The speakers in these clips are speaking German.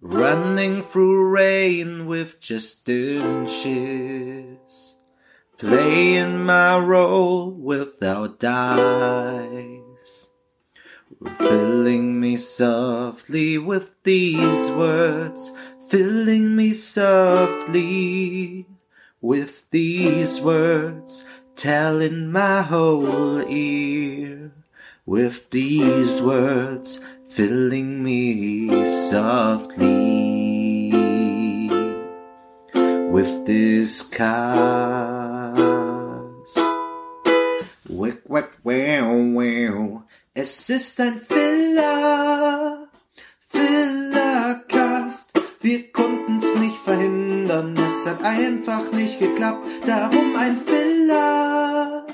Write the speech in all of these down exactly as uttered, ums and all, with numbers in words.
Running through rain with just inches, playing my role without dice, filling me softly with these words, filling me softly with these words, telling my whole ear with these words, filling me softly with this cast. Wack, wack, wow, wow. Es ist ein Filler, Fillercast. Wir konnten's nicht verhindern, es hat einfach nicht geklappt. Darum ein Filler,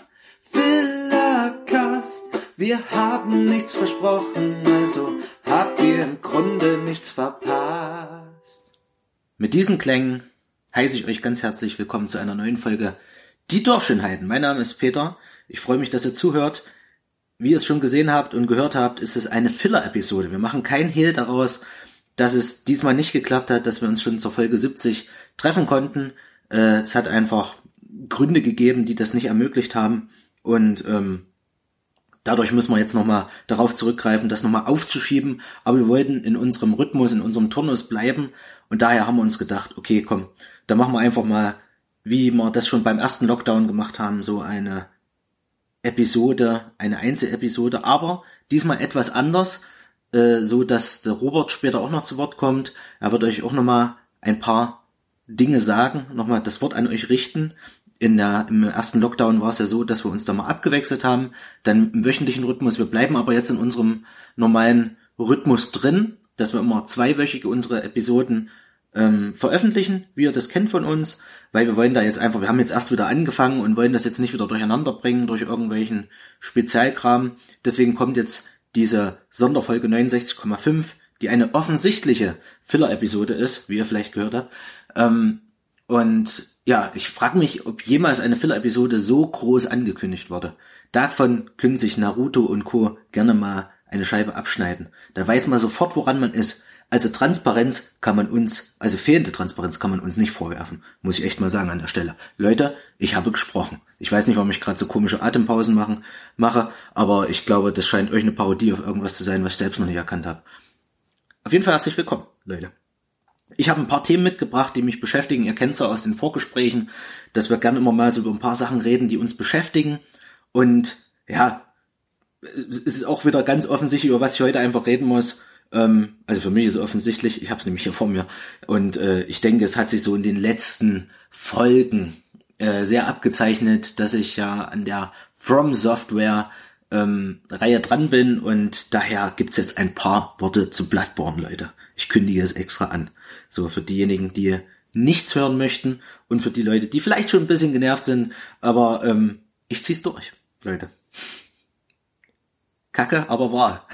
Fillercast. Wir haben nichts versprochen, also habt ihr im Grunde nichts verpasst. Mit diesen Klängen heiße ich euch ganz herzlich willkommen zu einer neuen Folge Die Dorfschönheiten. Mein Name ist Peter. Ich freue mich, dass ihr zuhört. Wie ihr es schon gesehen habt und gehört habt, ist es eine Filler-Episode. Wir machen kein Hehl daraus, dass es diesmal nicht geklappt hat, dass wir uns schon zur Folge siebzig treffen konnten. Äh, es hat einfach Gründe gegeben, die das nicht ermöglicht haben. Und ähm, dadurch müssen wir jetzt nochmal darauf zurückgreifen, das nochmal aufzuschieben. Aber wir wollten in unserem Rhythmus, in unserem Turnus bleiben. Und daher haben wir uns gedacht, okay, komm, dann machen wir einfach mal, wie wir das schon beim ersten Lockdown gemacht haben, so eine Episode, eine Einzelepisode. Aber diesmal etwas anders, äh, so dass der Robert später auch noch zu Wort kommt. Er wird euch auch nochmal ein paar Dinge sagen, nochmal das Wort an euch richten. In der, im ersten Lockdown war es ja so, dass wir uns da mal abgewechselt haben, dann im wöchentlichen Rhythmus. Wir bleiben aber jetzt in unserem normalen Rhythmus drin, dass wir immer zweiwöchige unsere Episoden ähm, veröffentlichen, wie ihr das kennt von uns, weil wir wollen da jetzt einfach, wir haben jetzt erst wieder angefangen und wollen das jetzt nicht wieder durcheinander bringen durch irgendwelchen Spezialkram. Deswegen kommt jetzt diese Sonderfolge neunundsechzig Komma fünf, die eine offensichtliche Filler-Episode ist, wie ihr vielleicht gehört habt. Ähm, und ja, ich frage mich, ob jemals eine Filler-Episode so groß angekündigt wurde. Davon können sich Naruto und Co. gerne mal eine Scheibe abschneiden. Da weiß man sofort, woran man ist. Also Transparenz kann man uns, also fehlende Transparenz kann man uns nicht vorwerfen. Muss ich echt mal sagen an der Stelle. Leute, ich habe gesprochen. Ich weiß nicht, warum ich gerade so komische Atempausen machen, mache, aber ich glaube, das scheint euch eine Parodie auf irgendwas zu sein, was ich selbst noch nicht erkannt habe. Auf jeden Fall herzlich willkommen, Leute. Ich habe ein paar Themen mitgebracht, die mich beschäftigen. Ihr kennt es ja aus den Vorgesprächen, dass wir gerne immer mal so über ein paar Sachen reden, die uns beschäftigen. Und ja, es ist auch wieder ganz offensichtlich, über was ich heute einfach reden muss. Ähm, also für mich ist es offensichtlich, ich habe es nämlich hier vor mir. Und äh, ich denke, es hat sich so in den letzten Folgen äh, sehr abgezeichnet, dass ich ja an der From Software ähm, Reihe dran bin. Und daher gibt's jetzt ein paar Worte zu Bloodborne, Leute. Ich kündige es extra an. So, für diejenigen, die nichts hören möchten und für die Leute, die vielleicht schon ein bisschen genervt sind, aber ähm, ich zieh's durch, Leute. Kacke, aber wahr.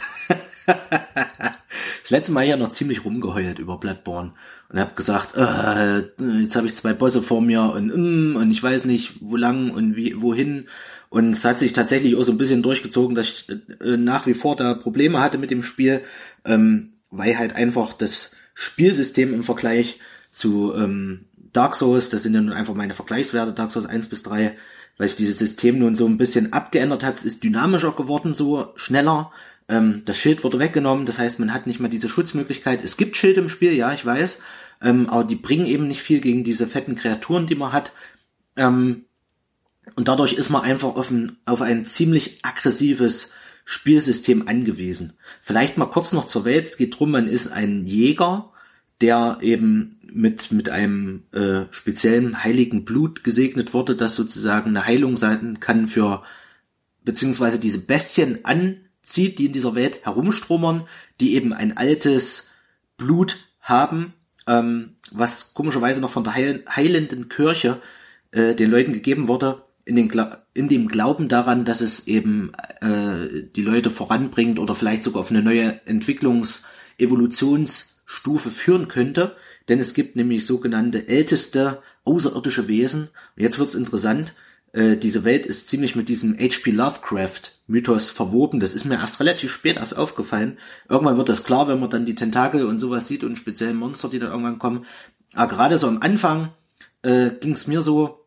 Das letzte Mal ja noch ziemlich rumgeheult über Bloodborne und hab gesagt, äh, jetzt habe ich zwei Bosse vor mir und mm, und ich weiß nicht, wo lang und wie wohin. Und es hat sich tatsächlich auch so ein bisschen durchgezogen, dass ich äh, nach wie vor da Probleme hatte mit dem Spiel, ähm, weil halt einfach das Spielsystem im Vergleich zu ähm, Dark Souls, das sind ja nun einfach meine Vergleichswerte, Dark Souls eins bis drei, weil sich dieses System nun so ein bisschen abgeändert hat, es ist dynamischer geworden, so schneller. Ähm, das Schild wurde weggenommen, das heißt, man hat nicht mehr diese Schutzmöglichkeit. Es gibt Schilde im Spiel, ja, ich weiß, ähm, aber die bringen eben nicht viel gegen diese fetten Kreaturen, die man hat. Ähm, und dadurch ist man einfach auf ein, auf ein ziemlich aggressives Spielsystem angewiesen. Vielleicht mal kurz noch zur Welt. Es geht drum, man ist ein Jäger, der eben mit mit einem äh, speziellen heiligen Blut gesegnet wurde, das sozusagen eine Heilung sein kann für, beziehungsweise diese Bestien anzieht, die in dieser Welt herumstromern, die eben ein altes Blut haben, ähm, was komischerweise noch von der heil, heilenden Kirche äh, den Leuten gegeben wurde, in, den, in dem Glauben daran, dass es eben äh, die Leute voranbringt oder vielleicht sogar auf eine neue Entwicklungs-, Evolutionsstufe führen könnte. Denn es gibt nämlich sogenannte älteste außerirdische Wesen. Und jetzt wird's interessant. äh, diese Welt ist ziemlich mit diesem H P Lovecraft-Mythos verwoben. Das ist mir erst relativ spät erst aufgefallen. Irgendwann wird das klar, wenn man dann die Tentakel und sowas sieht und speziell Monster, die dann irgendwann kommen. Aber gerade so am Anfang äh, ging es mir so,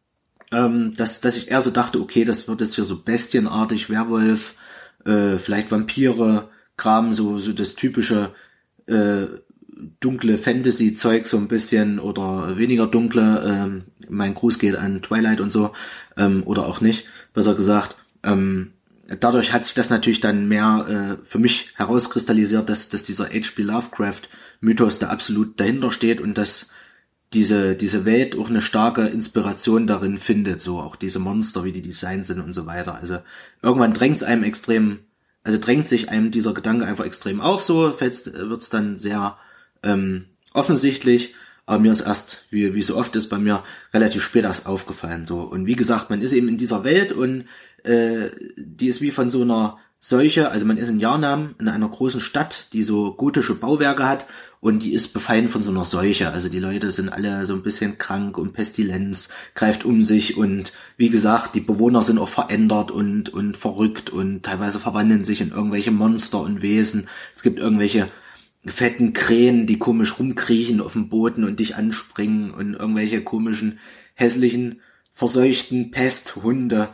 ähm, dass, dass ich eher so dachte, okay, das wird jetzt hier so bestienartig, Werwolf, äh, vielleicht Vampire, Kram, so, so das typische äh, dunkle Fantasy-Zeug so ein bisschen oder weniger dunkle. Ähm, mein Gruß geht an Twilight und so, ähm, oder auch nicht, besser gesagt. Ähm, dadurch hat sich das natürlich dann mehr äh, für mich herauskristallisiert, dass, dass dieser H P Lovecraft-Mythos da absolut dahinter steht und dass diese diese Welt auch eine starke Inspiration darin findet, so auch diese Monster, wie die designt sind und so weiter. Also irgendwann drängt es einem extrem, also drängt sich einem dieser Gedanke einfach extrem auf, so wird es dann sehr ähm, offensichtlich, aber mir ist erst, wie wie so oft ist bei mir, relativ spät erst aufgefallen. So. Und wie gesagt, man ist eben in dieser Welt und äh, die ist wie von so einer Seuche, also man ist in Jarnam, in einer großen Stadt, die so gotische Bauwerke hat und die ist befallen von so einer Seuche. Also die Leute sind alle so ein bisschen krank und Pestilenz greift um sich und wie gesagt, die Bewohner sind auch verändert und und verrückt und teilweise verwandeln sich in irgendwelche Monster und Wesen. Es gibt irgendwelche fetten Krähen, die komisch rumkriechen auf dem Boden und dich anspringen und irgendwelche komischen, hässlichen, verseuchten Pesthunde.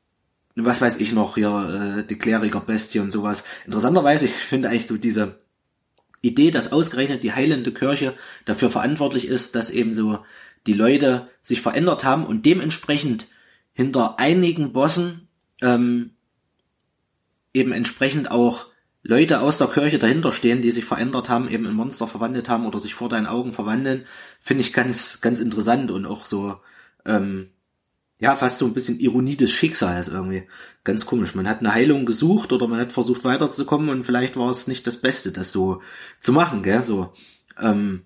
Was weiß ich noch, hier, äh, die Kleriker-Bestie und sowas. Interessanterweise, ich finde eigentlich so diese Idee, dass ausgerechnet die heilende Kirche dafür verantwortlich ist, dass eben so die Leute sich verändert haben und dementsprechend hinter einigen Bossen ähm, eben entsprechend auch Leute aus der Kirche dahinter stehen, die sich verändert haben, eben in Monster verwandelt haben oder sich vor deinen Augen verwandeln, finde ich ganz, ganz interessant und auch so, ähm, ja, fast so ein bisschen Ironie des Schicksals irgendwie. Ganz komisch. Man hat eine Heilung gesucht oder man hat versucht weiterzukommen und vielleicht war es nicht das Beste, das so zu machen, gell, so. Ähm,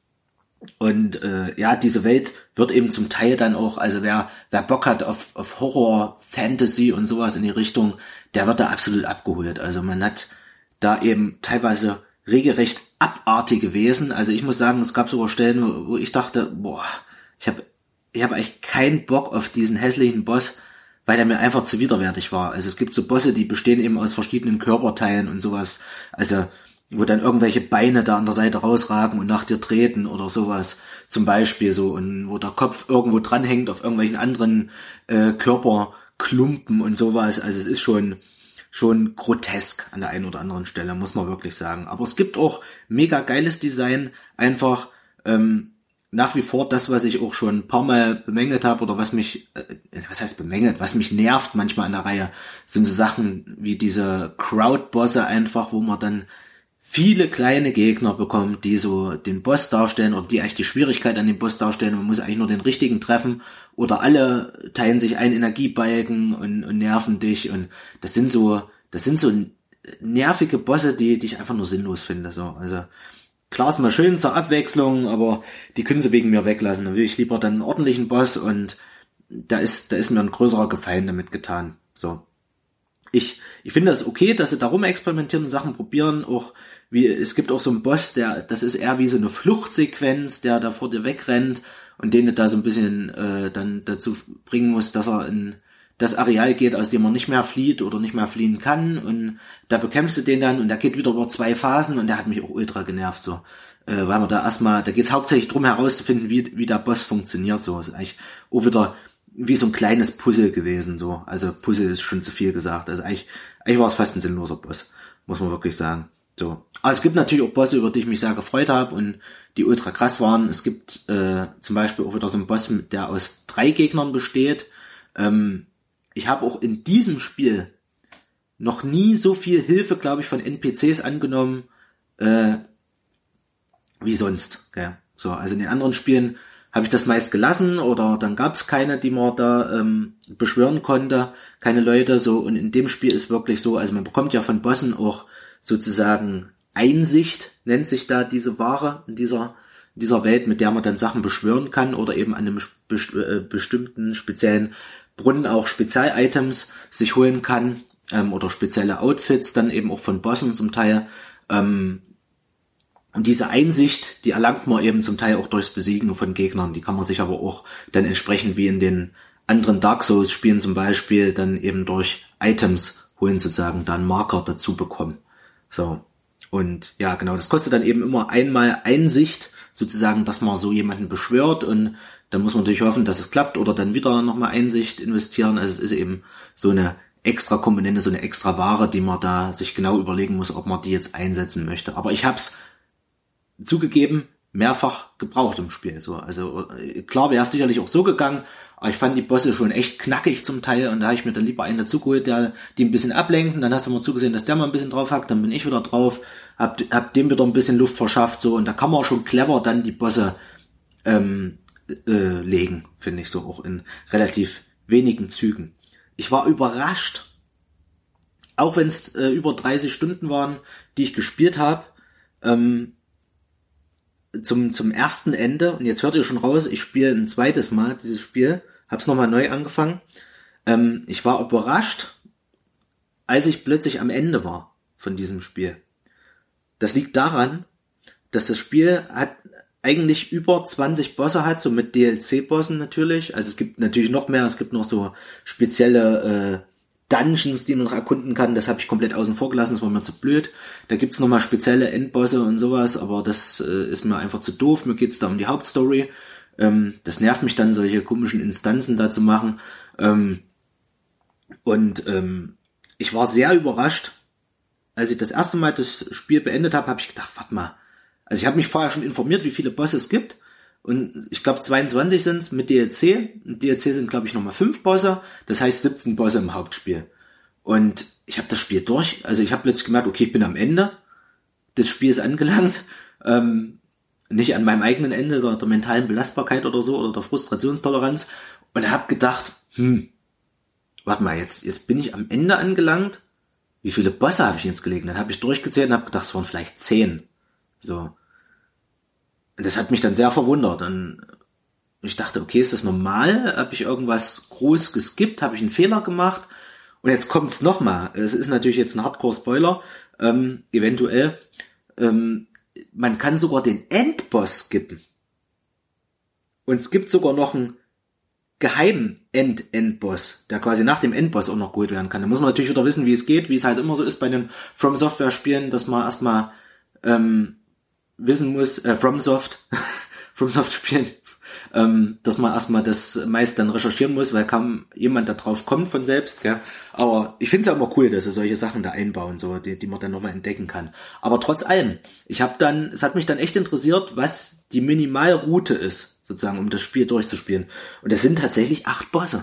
und äh, ja, diese Welt wird eben zum Teil dann auch, also wer wer Bock hat auf, auf Horror, Fantasy und sowas in die Richtung, der wird da absolut abgeholt. Also man hat da eben teilweise regelrecht abartige Wesen. Also ich muss sagen, es gab sogar Stellen, wo, wo ich dachte, boah, ich habe ich habe eigentlich keinen Bock auf diesen hässlichen Boss, weil der mir einfach zu widerwärtig war. Also es gibt so Bosse, die bestehen eben aus verschiedenen Körperteilen und sowas. Also wo dann irgendwelche Beine da an der Seite rausragen und nach dir treten oder sowas zum Beispiel so und wo der Kopf irgendwo dranhängt auf irgendwelchen anderen äh, Körperklumpen und sowas. Also es ist schon schon grotesk an der einen oder anderen Stelle, muss man wirklich sagen. Aber es gibt auch mega geiles Design, einfach ähm, nach wie vor das, was ich auch schon ein paar Mal bemängelt habe oder was mich, äh, was heißt bemängelt, was mich nervt manchmal an der Reihe, sind so Sachen wie diese Crowd-Bosse einfach, wo man dann viele kleine Gegner bekommt, die so den Boss darstellen oder die eigentlich die Schwierigkeit an dem Boss darstellen. Man muss eigentlich nur den richtigen treffen oder alle teilen sich einen Energiebalken und, und nerven dich und das sind so, das sind so nervige Bosse, die, die ich einfach nur sinnlos finde. So, also klar ist mal schön zur Abwechslung, aber die können sie wegen mir weglassen. Dann will ich lieber dann einen ordentlichen Boss und da ist, da ist mir ein größerer Gefallen damit getan. So. Ich, ich finde das okay, dass sie darum experimentieren, Sachen probieren, auch wie, es gibt auch so einen Boss, der, das ist eher wie so eine Fluchtsequenz, der da vor dir wegrennt und den du da so ein bisschen, äh, dann dazu bringen musst, dass er in das Areal geht, aus dem er nicht mehr flieht oder nicht mehr fliehen kann und da bekämpfst du den dann und der geht wieder über zwei Phasen und der hat mich auch ultra genervt, so, äh, weil man da erstmal, da geht's hauptsächlich drum herauszufinden, wie, wie der Boss funktioniert, so, ist eigentlich auch wieder wie so ein kleines Puzzle gewesen, so. Also Puzzle ist schon zu viel gesagt. Also eigentlich, eigentlich war es fast ein sinnloser Boss, muss man wirklich sagen. So. Aber es gibt natürlich auch Bosse, über die ich mich sehr gefreut habe und die ultra krass waren. Es gibt äh, zum Beispiel auch wieder so einen Boss, der aus drei Gegnern besteht. Ähm, ich habe auch in diesem Spiel noch nie so viel Hilfe, glaube ich, von N P Cs angenommen äh, wie sonst. Gell? So, also in den anderen Spielen habe ich das meist gelassen oder dann gab es keine, die man da ähm, beschwören konnte, keine Leute, so, und in dem Spiel ist wirklich so, also man bekommt ja von Bossen auch sozusagen Einsicht, nennt sich da diese Ware in dieser, in dieser Welt, mit der man dann Sachen beschwören kann oder eben an einem best- äh, bestimmten speziellen Brunnen auch Spezial-Items sich holen kann ähm, oder spezielle Outfits dann eben auch von Bossen zum Teil. Ähm, Und diese Einsicht, die erlangt man eben zum Teil auch durchs Besiegen von Gegnern. Die kann man sich aber auch dann entsprechend wie in den anderen Dark Souls Spielen zum Beispiel dann eben durch Items holen sozusagen da einen Marker dazu bekommen. So. Und ja, genau, das kostet dann eben immer einmal Einsicht, sozusagen, dass man so jemanden beschwört, und dann muss man natürlich hoffen, dass es klappt, oder dann wieder nochmal Einsicht investieren. Also es ist eben so eine extra Komponente, so eine extra Ware, die man da sich genau überlegen muss, ob man die jetzt einsetzen möchte. Aber ich hab's zugegeben mehrfach gebraucht im Spiel. So, also klar wäre es sicherlich auch so gegangen, aber ich fand die Bosse schon echt knackig zum Teil, und da habe ich mir dann lieber einen dazugeholt, der die ein bisschen ablenkt, und dann hast du mal zugesehen, dass der mal ein bisschen drauf hackt, dann bin ich wieder drauf, hab, hab dem wieder ein bisschen Luft verschafft, so, und da kann man schon clever dann die Bosse ähm, äh, legen, finde ich, so auch in relativ wenigen Zügen. Ich war überrascht, auch wenn es äh, über dreißig Stunden waren, die ich gespielt habe, ähm, zum zum ersten Ende, und jetzt hört ihr schon raus, ich spiele ein zweites Mal dieses Spiel, hab's nochmal neu angefangen. Ähm, ich war überrascht, als ich plötzlich am Ende war von diesem Spiel. Das liegt daran, dass das Spiel hat eigentlich über zwanzig Bosse hat, so mit D L C-Bossen natürlich. Also es gibt natürlich noch mehr, es gibt noch so spezielle äh, Dungeons, die man noch erkunden kann. Das habe ich komplett außen vor gelassen, das war mir zu blöd. Da gibt's nochmal spezielle Endbosse und sowas, aber das äh, ist mir einfach zu doof. Mir geht's da um die Hauptstory. Ähm, das nervt mich dann, solche komischen Instanzen da zu machen. Ähm, und ähm, ich war sehr überrascht, als ich das erste Mal das Spiel beendet habe, habe ich gedacht, warte mal. Also ich habe mich vorher schon informiert, wie viele Bosse es gibt. Und ich glaube zweiundzwanzig sind es mit D L C. Und D L C sind, glaube ich, nochmal fünf Bosse. Das heißt siebzehn Bosse im Hauptspiel. Und ich habe das Spiel durch. Also ich habe plötzlich gemerkt, okay, ich bin am Ende des Spiels angelangt. Ähm, nicht an meinem eigenen Ende der, der mentalen Belastbarkeit oder so, oder der Frustrationstoleranz. Und habe gedacht, hm, warte mal, jetzt, jetzt bin ich am Ende angelangt. Wie viele Bosse habe ich jetzt gelegen? Dann habe ich durchgezählt und habe gedacht, es waren vielleicht zehn. So. Und das hat mich dann sehr verwundert. Und ich dachte, okay, ist das normal? Habe ich irgendwas groß geskippt? Habe ich einen Fehler gemacht? Und jetzt kommt's nochmal. Es ist natürlich jetzt ein Hardcore-Spoiler, ähm, eventuell. Ähm, man kann sogar den Endboss skippen. Und es gibt sogar noch einen geheimen End-Endboss, der quasi nach dem Endboss auch noch geholt werden kann. Da muss man natürlich wieder wissen, wie es geht, wie es halt immer so ist bei den From Software-Spielen, dass man erstmal ähm, wissen muss, äh, FromSoft, FromSoft spielen, ähm, dass man erstmal das meist dann recherchieren muss, weil kaum jemand da drauf kommt von selbst, gell. Aber ich finde es ja immer cool, dass sie solche Sachen da einbauen, so, die, die man dann nochmal entdecken kann. Aber trotz allem, ich habe dann, es hat mich dann echt interessiert, was die Minimalroute ist, sozusagen, um das Spiel durchzuspielen. Und das sind tatsächlich acht Bosse.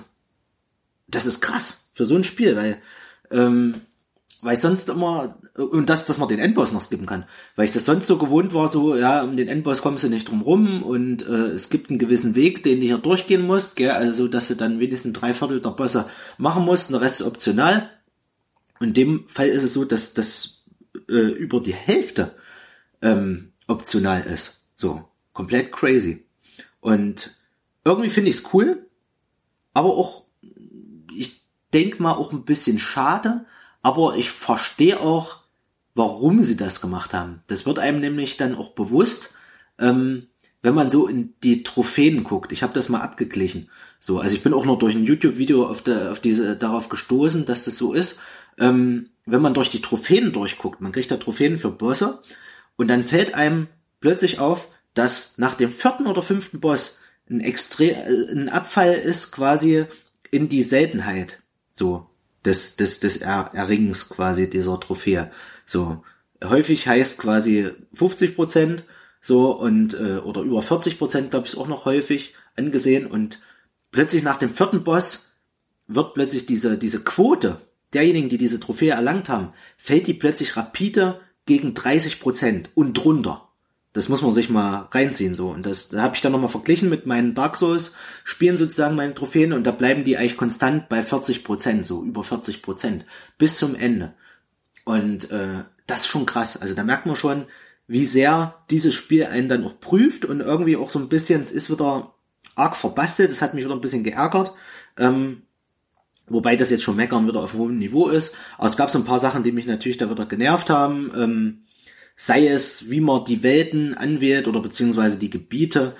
Das ist krass für so ein Spiel, weil, ähm, weil ich sonst immer, und das, dass man den Endboss noch skippen kann, weil ich das sonst so gewohnt war, so, ja, um den Endboss kommst du nicht drum rum, und äh, es gibt einen gewissen Weg, den du hier durchgehen musst, gell, also, dass du dann wenigstens drei Viertel der Bosse machen musst, und der Rest ist optional. Und in dem Fall ist es so, dass das äh, über die Hälfte ähm, optional ist. So, komplett crazy. Und irgendwie finde ich es cool, aber auch, ich denke mal, auch ein bisschen schade. Aber ich verstehe auch, warum sie das gemacht haben. Das wird einem nämlich dann auch bewusst, ähm, wenn man so in die Trophäen guckt. Ich habe das mal abgeglichen. So, also ich bin auch noch durch ein YouTube-Video auf, der, auf diese darauf gestoßen, dass das so ist. Ähm, wenn man durch die Trophäen durchguckt, man kriegt da Trophäen für Bosse, und dann fällt einem plötzlich auf, dass nach dem vierten oder fünften Boss ein extrem, ein Abfall ist quasi in die Seltenheit. So. des des des er Erringens quasi dieser Trophäe. So, häufig heißt quasi fünfzig Prozent, so, und äh, oder über vierzig Prozent, glaube ich, ist auch noch häufig angesehen, und plötzlich nach dem vierten Boss wird plötzlich diese diese Quote derjenigen, die diese Trophäe erlangt haben, fällt die plötzlich rapide gegen dreißig Prozent und drunter. Das muss man sich mal reinziehen, so. Und das, da habe ich dann nochmal verglichen mit meinen Dark Souls Spielen sozusagen, meine Trophäen, und da bleiben die eigentlich konstant bei vierzig Prozent, so über vierzig Prozent bis zum Ende. Und äh, das ist schon krass. Also da merkt man schon, wie sehr dieses Spiel einen dann auch prüft, und irgendwie auch so ein bisschen, es ist wieder arg verbastelt, das hat mich wieder ein bisschen geärgert. Ähm, wobei das jetzt schon meckern wieder auf hohem Niveau ist. Aber es gab so ein paar Sachen, die mich natürlich da wieder genervt haben. Ähm, sei es, wie man die Welten anwählt oder beziehungsweise die Gebiete.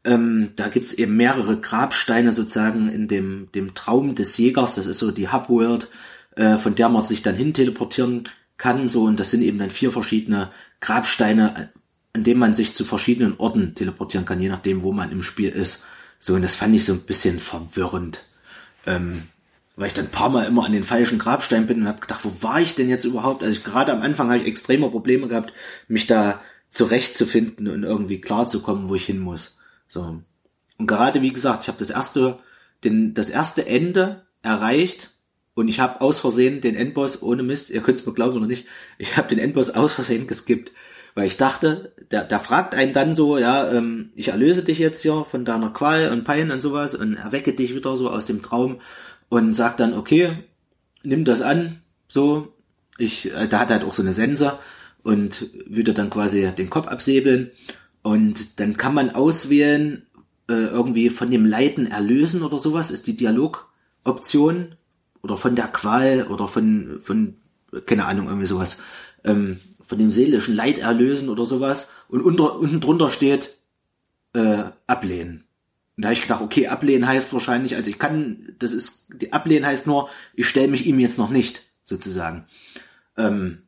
Ähm, da gibt's eben mehrere Grabsteine sozusagen in dem dem Traum des Jägers. Das ist so die Hub-World, äh, von der man sich dann hin teleportieren kann. So, und das sind eben dann vier verschiedene Grabsteine, an denen man sich zu verschiedenen Orten teleportieren kann, je nachdem, wo man im Spiel ist. So, und das fand ich so ein bisschen verwirrend. Ähm, weil ich dann ein paar Mal immer an den falschen Grabstein bin und habe gedacht, wo war ich denn jetzt überhaupt? Also ich, gerade am Anfang habe ich extreme Probleme gehabt, mich da zurechtzufinden und irgendwie klarzukommen, wo ich hin muss. So. Und gerade, wie gesagt, ich habe das erste, den, das erste Ende erreicht und ich habe aus Versehen den Endboss, ohne Mist, ihr könnt es mir glauben oder nicht, ich habe den Endboss aus Versehen geskippt, weil ich dachte, der, der fragt einen dann so, ja, ähm, ich erlöse dich jetzt hier von deiner Qual und Pein und sowas und erwecke dich wieder so aus dem Traum und sagt dann, okay, nimm das an, so, ich, äh, da hat halt auch so eine Sense und würde dann quasi den Kopf absäbeln und dann kann man auswählen, äh, irgendwie von dem Leiden erlösen oder sowas, ist die Dialogoption oder von der Qual oder von, von, keine Ahnung, irgendwie sowas, ähm, von dem seelischen Leid erlösen oder sowas und unter, unten drunter steht, äh, ablehnen. Und da habe ich gedacht, okay, ablehnen heißt wahrscheinlich, also ich kann, das ist, die ablehnen heißt nur, ich stelle mich ihm jetzt noch nicht, sozusagen. Ähm,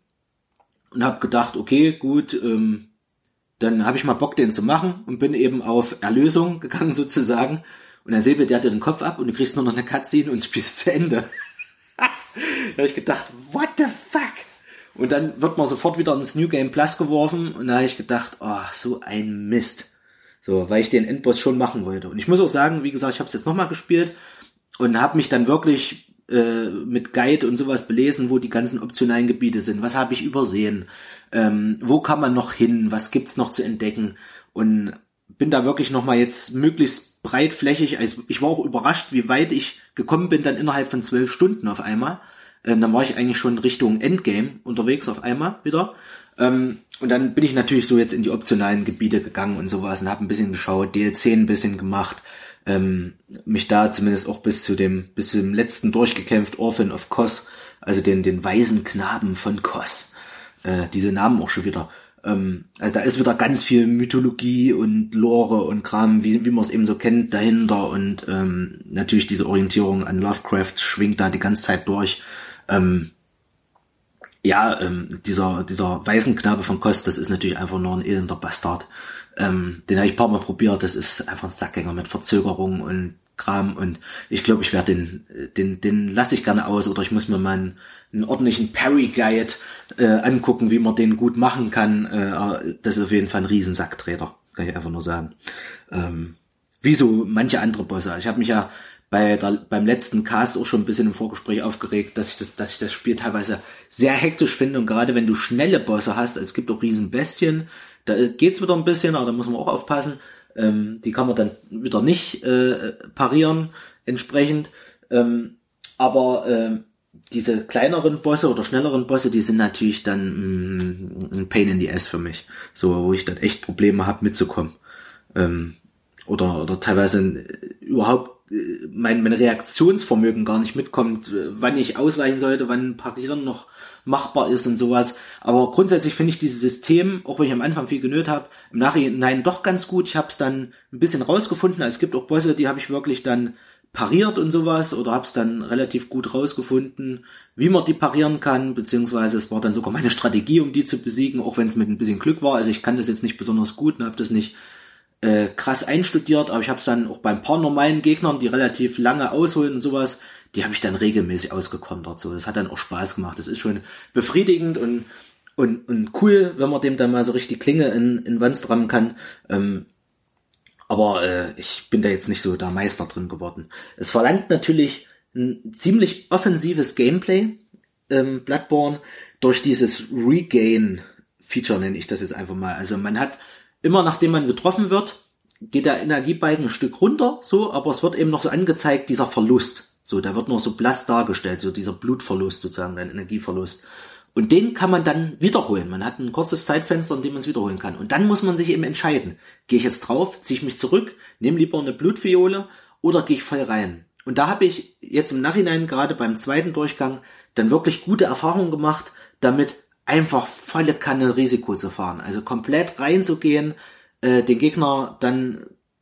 und habe gedacht, okay, gut, ähm, dann habe ich mal Bock, den zu machen und bin eben auf Erlösung gegangen, sozusagen. Und dann säbelt der dir den Kopf ab und du kriegst nur noch eine Cutscene und das Spiel ist zu Ende. Da habe ich gedacht, what the fuck? Und dann wird man sofort wieder ins New Game Plus geworfen und da habe ich gedacht, oh, so ein Mist. So, weil ich den Endboss schon machen wollte. Und ich muss auch sagen, wie gesagt, ich habe es jetzt nochmal gespielt und habe mich dann wirklich äh, mit Guide und sowas belesen, wo die ganzen optionalen Gebiete sind. Was habe ich übersehen? Ähm, wo kann man noch hin? Was gibt's noch zu entdecken? Und bin da wirklich nochmal jetzt möglichst breitflächig. Also ich war auch überrascht, wie weit ich gekommen bin, dann innerhalb von zwölf Stunden auf einmal. Ähm, dann war ich eigentlich schon Richtung Endgame unterwegs auf einmal wieder. Ähm, und dann bin ich natürlich so jetzt in die optionalen Gebiete gegangen und sowas und habe ein bisschen geschaut, D L C ein bisschen gemacht, ähm, mich da zumindest auch bis zu dem bis zu dem letzten durchgekämpft, Orphan of Kos, also den den weisen Knaben von Kos. Äh, diese Namen auch schon wieder. Ähm, also da ist wieder ganz viel Mythologie und Lore und Kram, wie wie man es eben so kennt, dahinter und ähm, natürlich diese Orientierung an Lovecraft schwingt da die ganze Zeit durch. Ähm, ja, ähm, dieser dieser Waisenknabe von Kos, das ist natürlich einfach nur ein elender Bastard. Ähm, den habe ich ein paar Mal probiert, das ist einfach ein Sackgänger mit Verzögerung und Kram und ich glaube, ich werde den, den, den lasse ich gerne aus oder ich muss mir mal einen, einen ordentlichen Parry-Guide äh, angucken, wie man den gut machen kann. Äh, das ist auf jeden Fall ein Riesensacktrainer, kann ich einfach nur sagen. Ähm, wie so manche andere Bosse. Also ich habe mich ja bei der, beim letzten Cast auch schon ein bisschen im Vorgespräch aufgeregt, dass ich das, dass ich das Spiel teilweise sehr hektisch finde und gerade wenn du schnelle Bosse hast, also es gibt auch Riesenbestien, da geht's wieder ein bisschen, aber da muss man auch aufpassen. Ähm, die kann man dann wieder nicht äh, parieren entsprechend. Ähm, aber äh, diese kleineren Bosse oder schnelleren Bosse, die sind natürlich dann mh, ein Pain in the Ass für mich. So, wo ich dann echt Probleme habe mitzukommen. Ähm, oder, oder teilweise äh, überhaupt äh, mein, mein Reaktionsvermögen gar nicht mitkommt, äh, wann ich ausweichen sollte, wann Parieren noch machbar ist und sowas. Aber grundsätzlich finde ich dieses System, auch wenn ich am Anfang viel genötigt habe, im Nachhinein doch ganz gut. Ich habe es dann ein bisschen rausgefunden. Also es gibt auch Bosse, die habe ich wirklich dann pariert und sowas oder habe es dann relativ gut rausgefunden, wie man die parieren kann, beziehungsweise es war dann sogar meine Strategie, um die zu besiegen, auch wenn es mit ein bisschen Glück war. Also ich kann das jetzt nicht besonders gut und habe das nicht äh, krass einstudiert, aber ich habe es dann auch bei ein paar normalen Gegnern, die relativ lange ausholen und sowas, die habe ich dann regelmäßig ausgekontert. So, das hat dann auch Spaß gemacht. Das ist schon befriedigend und und und cool, wenn man dem dann mal so richtig Klinge in in Wanst rammen kann. Ähm, aber äh, ich bin da jetzt nicht so der Meister drin geworden. Es verlangt natürlich ein ziemlich offensives Gameplay, ähm, Bloodborne, durch dieses Regain-Feature nenne ich das jetzt einfach mal. Also man hat immer, nachdem man getroffen wird, geht der Energiebalken ein Stück runter, so, aber es wird eben noch so angezeigt, dieser Verlust. So, da wird nur so blass dargestellt, so dieser Blutverlust sozusagen, dein Energieverlust. Und den kann man dann wiederholen. Man hat ein kurzes Zeitfenster, in dem man es wiederholen kann. Und dann muss man sich eben entscheiden. Gehe ich jetzt drauf, ziehe ich mich zurück, nehme lieber eine Blutfiole oder gehe ich voll rein? Und da habe ich jetzt im Nachhinein, gerade beim zweiten Durchgang, dann wirklich gute Erfahrungen gemacht, damit einfach volle Kanne Risiko zu fahren. Also komplett reinzugehen, äh, den Gegner dann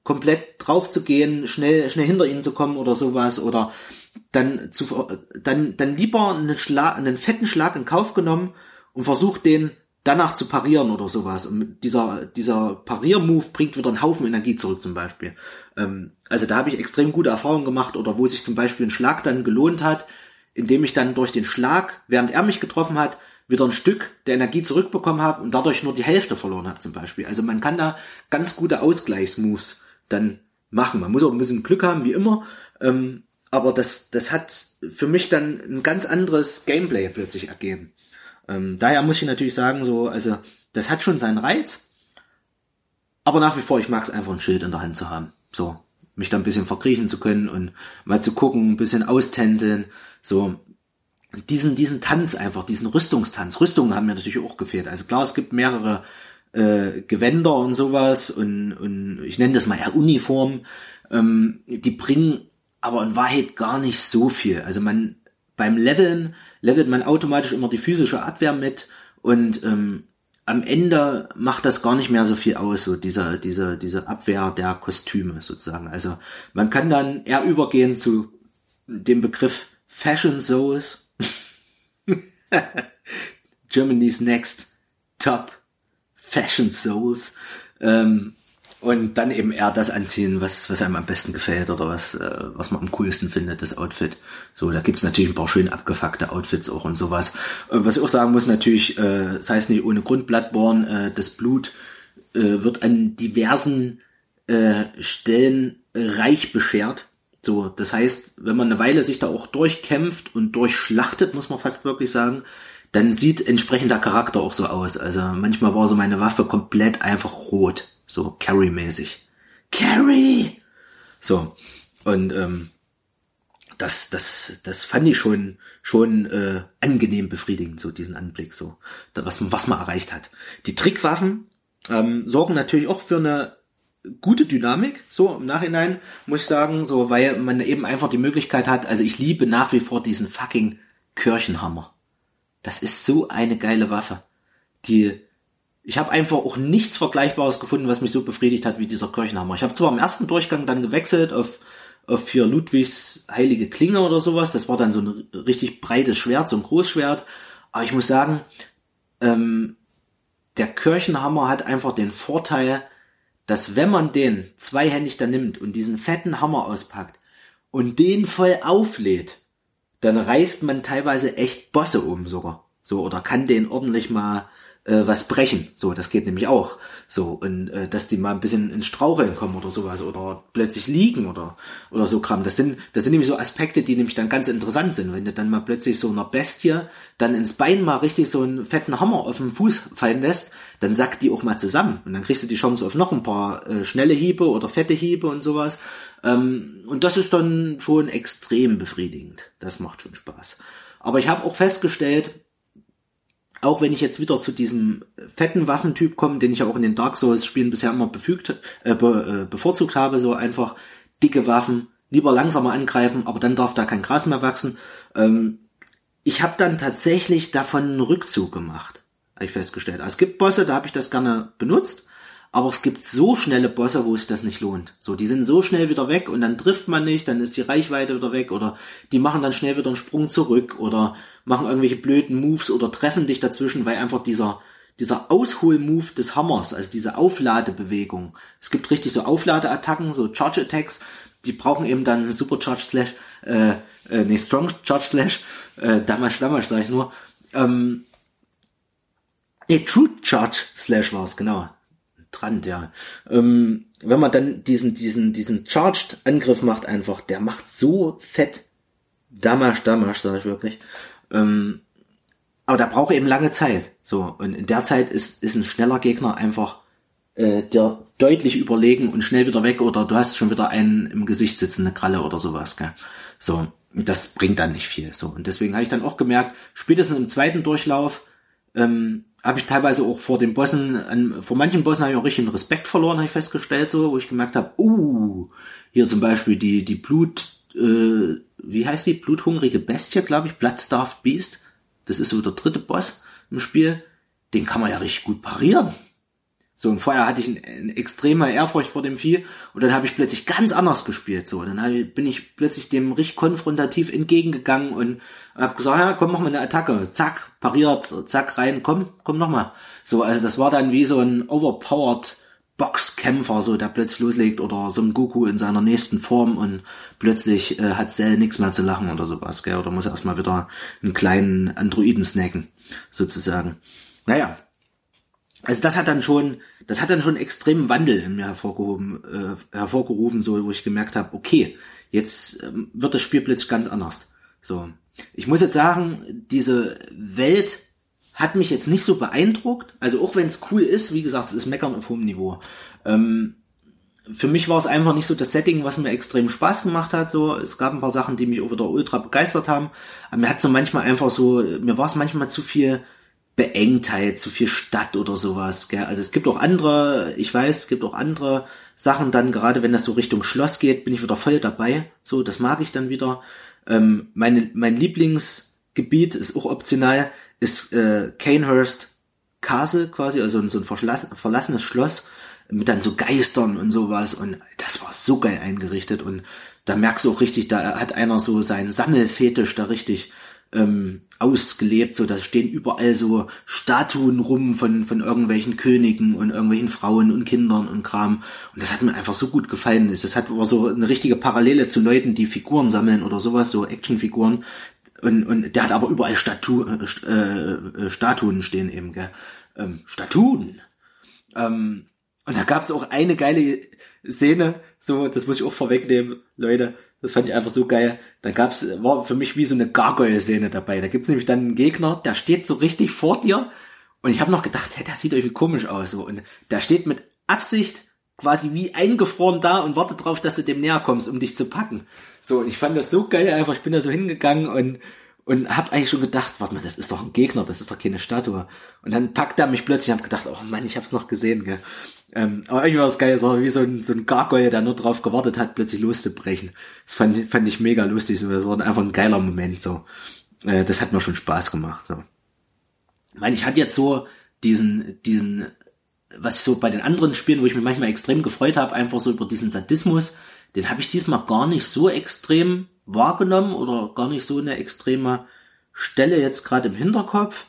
komplett drauf zu gehen, schnell, schnell hinter ihnen zu kommen oder sowas, oder dann zu, dann, dann lieber einen Schlag, einen fetten Schlag in Kauf genommen und versucht den danach zu parieren oder sowas. Und dieser, dieser Parier-Move bringt wieder einen Haufen Energie zurück zum Beispiel. Ähm, also da habe ich extrem gute Erfahrungen gemacht, oder wo sich zum Beispiel ein Schlag dann gelohnt hat, indem ich dann durch den Schlag, während er mich getroffen hat, wieder ein Stück der Energie zurückbekommen habe und dadurch nur die Hälfte verloren habe zum Beispiel. Also man kann da ganz gute Ausgleichsmoves dann machen. Man muss auch ein bisschen Glück haben, wie immer. Ähm, aber das, das hat für mich dann ein ganz anderes Gameplay plötzlich ergeben. Ähm, daher muss ich natürlich sagen, so, also das hat schon seinen Reiz, aber nach wie vor, ich mag es einfach, ein Schild in der Hand zu haben. So, mich da ein bisschen verkriechen zu können und mal zu gucken, ein bisschen austänzeln, so diesen diesen Tanz einfach, diesen Rüstungstanz. Rüstungen haben mir natürlich auch gefehlt. Also klar, es gibt mehrere äh, Gewänder und sowas und, und ich nenne das mal eher Uniformen, ähm, die bringen aber in Wahrheit gar nicht so viel. Also man beim Leveln levelt man automatisch immer die physische Abwehr mit und ähm, am Ende macht das gar nicht mehr so viel aus, so diese diese diese Abwehr der Kostüme sozusagen. Also man kann dann eher übergehen zu dem Begriff Fashion Souls. Germany's Next Top Fashion Souls. Ähm, und dann eben eher das anziehen, was was einem am besten gefällt oder was äh, was man am coolsten findet, das Outfit. So, da gibt's natürlich ein paar schön abgefuckte Outfits auch und sowas. Äh, was ich auch sagen muss, natürlich, äh, das heißt nicht ohne Grund Bloodborne, äh, das Blut äh, wird an diversen äh, Stellen reich beschert. So, das heißt, wenn man eine Weile sich da auch durchkämpft und durchschlachtet, muss man fast wirklich sagen, dann sieht entsprechend der Charakter auch so aus. Also manchmal war so meine Waffe komplett einfach rot, so Carry-mäßig. Carry! So, und ähm, das, das, das fand ich schon schon äh, angenehm befriedigend, so diesen Anblick, so was, was man erreicht hat. Die Trickwaffen ähm, sorgen natürlich auch für eine gute Dynamik, so im Nachhinein, muss ich sagen, so, weil man eben einfach die Möglichkeit hat, also ich liebe nach wie vor diesen fucking Kirchenhammer. Das ist so eine geile Waffe. Die, ich habe einfach auch nichts Vergleichbares gefunden, was mich so befriedigt hat wie dieser Kirchenhammer. Ich habe zwar im ersten Durchgang dann gewechselt auf, auf für Ludwigs heilige Klinge oder sowas, das war dann so ein richtig breites Schwert, so ein Großschwert, aber ich muss sagen, ähm, der Kirchenhammer hat einfach den Vorteil, dass wenn man den zweihändig da nimmt und diesen fetten Hammer auspackt und den voll auflädt, dann reißt man teilweise echt Bosse um sogar. So, oder kann den ordentlich mal äh, was brechen. So, das geht nämlich auch. So, und äh, dass die mal ein bisschen ins Straucheln kommen oder sowas oder plötzlich liegen oder oder so Kram. Das sind das sind nämlich so Aspekte, die nämlich dann ganz interessant sind, wenn du dann mal plötzlich so einer Bestie dann ins Bein mal richtig so einen fetten Hammer auf den Fuß fallen lässt, dann sackt die auch mal zusammen und dann kriegst du die Chance auf noch ein paar äh, schnelle Hiebe oder fette Hiebe und sowas. Ähm, und das ist dann schon extrem befriedigend. Das macht schon Spaß. Aber ich habe auch festgestellt, auch wenn ich jetzt wieder zu diesem fetten Waffentyp komme, den ich auch in den Dark Souls Spielen bisher immer befügt, äh, be, äh, bevorzugt habe, so einfach dicke Waffen, lieber langsamer angreifen, aber dann darf da kein Gras mehr wachsen. Ähm, ich habe dann tatsächlich davon einen Rückzug gemacht, habe ich festgestellt. Also es gibt Bosse, da habe ich das gerne benutzt, aber es gibt so schnelle Bosse, wo sich das nicht lohnt. So, die sind so schnell wieder weg und dann trifft man nicht, dann ist die Reichweite wieder weg oder die machen dann schnell wieder einen Sprung zurück oder machen irgendwelche blöden Moves oder treffen dich dazwischen, weil einfach dieser dieser Aushol-Move des Hammers, also diese Aufladebewegung, es gibt richtig so Aufladeattacken, so Charge Attacks, die brauchen eben dann Super Charge Slash, äh, äh nee, Strong Charge Slash, äh, Damash Damash sag ich nur, ähm, nee, True Charge Slash war's, genau. Trant, ja. Ähm, wenn man dann diesen, diesen, diesen Charged Angriff macht einfach, der macht so fett Damash, Damash, sag ich wirklich. Ähm, aber da braucht eben lange Zeit. So, und in der Zeit ist, ist ein schneller Gegner einfach äh, dir deutlich überlegen und schnell wieder weg oder du hast schon wieder einen im Gesicht sitzen, eine Kralle oder sowas, gell. So, das bringt dann nicht viel. So, und deswegen habe ich dann auch gemerkt, spätestens im zweiten Durchlauf, ähm, habe ich teilweise auch vor den Bossen, an, vor manchen Bossen habe ich auch richtig einen Respekt verloren, habe ich festgestellt, so, wo ich gemerkt habe, uh, hier zum Beispiel die die Blut, äh, wie heißt die, bluthungrige Bestie, glaube ich, Bloodstarved Beast, das ist so der dritte Boss im Spiel, den kann man ja richtig gut parieren. So, und vorher hatte ich eine, eine extreme Ehrfurcht vor dem Vieh und dann habe ich plötzlich ganz anders gespielt. So, dann hab ich, bin ich plötzlich dem richtig konfrontativ entgegengegangen und habe gesagt, ja, komm, mach mal eine Attacke. Zack, pariert, zack, rein, komm, komm nochmal. So, also das war dann wie so ein overpowered Boxkämpfer, so der plötzlich loslegt oder so ein Goku in seiner nächsten Form und plötzlich äh, hat Cell nichts mehr zu lachen oder sowas, gell, oder muss erstmal wieder einen kleinen Androiden snacken, sozusagen. Naja. Also das hat dann schon, das hat dann schon einen extremen Wandel in mir hervorgehoben, äh, hervorgerufen, so, wo ich gemerkt habe, okay, jetzt ähm, wird das Spiel plötzlich ganz anders. So, ich muss jetzt sagen, diese Welt hat mich jetzt nicht so beeindruckt. Also auch wenn es cool ist, wie gesagt, es ist Meckern auf hohem Niveau. Ähm, für mich war es einfach nicht so das Setting, was mir extrem Spaß gemacht hat. So, es gab ein paar Sachen, die mich auch wieder ultra begeistert haben. Aber mir hat so manchmal einfach so, mir war es manchmal zu viel Beengtheit, zu viel Stadt oder sowas, gell? Also es gibt auch andere, ich weiß, es gibt auch andere Sachen dann, gerade wenn das so Richtung Schloss geht, bin ich wieder voll dabei, so, das mag ich dann wieder. Ähm, meine, mein Lieblingsgebiet ist auch optional, ist äh, Canehurst Castle quasi, also so ein verlassen, verlassenes Schloss mit dann so Geistern und sowas und das war so geil eingerichtet und da merkst du auch richtig, da hat einer so seinen Sammelfetisch da richtig ähm, ausgelebt, so da stehen überall so Statuen rum von von irgendwelchen Königen und irgendwelchen Frauen und Kindern und Kram und das hat mir einfach so gut gefallen. Das hat war so eine richtige Parallele zu Leuten, die Figuren sammeln oder sowas, so Actionfiguren und und der hat aber überall Statu äh, äh, Statuen stehen eben, gell? Ähm, Statuen. Ähm, und da gab's auch eine geile Szene, so, das muss ich auch vorwegnehmen, Leute, das fand ich einfach so geil. Da gab's, war für mich wie so eine Gargoyle-Szene dabei. Da gibt's nämlich dann einen Gegner, der steht so richtig vor dir und ich habe noch gedacht, hey, der sieht irgendwie komisch aus, so. Und der steht mit Absicht quasi wie eingefroren da und wartet drauf, dass du dem näher kommst, um dich zu packen. So, und ich fand das so geil, einfach, ich bin da so hingegangen und und hab eigentlich schon gedacht, warte mal, das ist doch ein Gegner, das ist doch keine Statue. Und dann packt er mich plötzlich und hab gedacht, oh Mann, ich hab's noch gesehen, gell. Ähm, aber irgendwie war es geil, es war wie so ein, so ein Gargoyle, der nur drauf gewartet hat, plötzlich loszubrechen. Das fand, fand ich mega lustig, so, das war einfach ein geiler Moment, so. Äh, das hat mir schon Spaß gemacht, so. Ich meine, ich hatte jetzt so diesen, diesen, was ich so bei den anderen Spielen, wo ich mich manchmal extrem gefreut habe, einfach so über diesen Sadismus, den habe ich diesmal gar nicht so extrem wahrgenommen oder gar nicht so eine extreme Stelle jetzt gerade im Hinterkopf,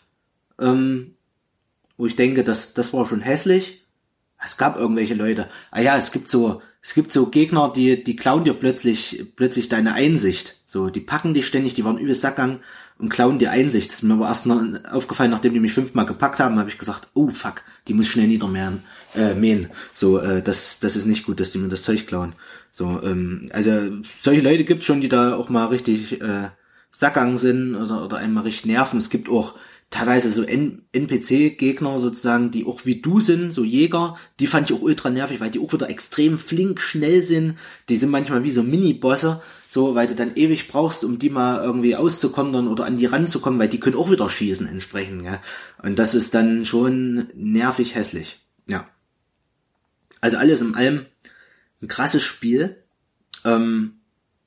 ähm, wo ich denke, das, das war schon hässlich. Es gab irgendwelche Leute. Ah ja, es gibt so, es gibt so Gegner, die, die klauen dir plötzlich, plötzlich deine Einsicht. So, die packen dich ständig, die waren übel Sackgang und klauen dir Einsicht. Das ist mir aber erst noch aufgefallen, nachdem die mich fünfmal gepackt haben, habe ich gesagt, oh fuck, die muss ich schnell niedermähen, äh, mähen. So, äh, das, das ist nicht gut, dass die mir das Zeug klauen. So, ähm, also solche Leute gibt's schon, die da auch mal richtig äh, Sackgang sind oder, oder einmal richtig nerven. Es gibt auch teilweise so N P C-Gegner sozusagen, die auch wie du sind, so Jäger, die fand ich auch ultra nervig, weil die auch wieder extrem flink, schnell sind. Die sind manchmal wie so Mini-Bosse, so, weil du dann ewig brauchst, um die mal irgendwie auszukontern oder an die ranzukommen, weil die können auch wieder schießen entsprechend, ja. Und das ist dann schon nervig hässlich, ja. Also alles in allem ein krasses Spiel. Ähm,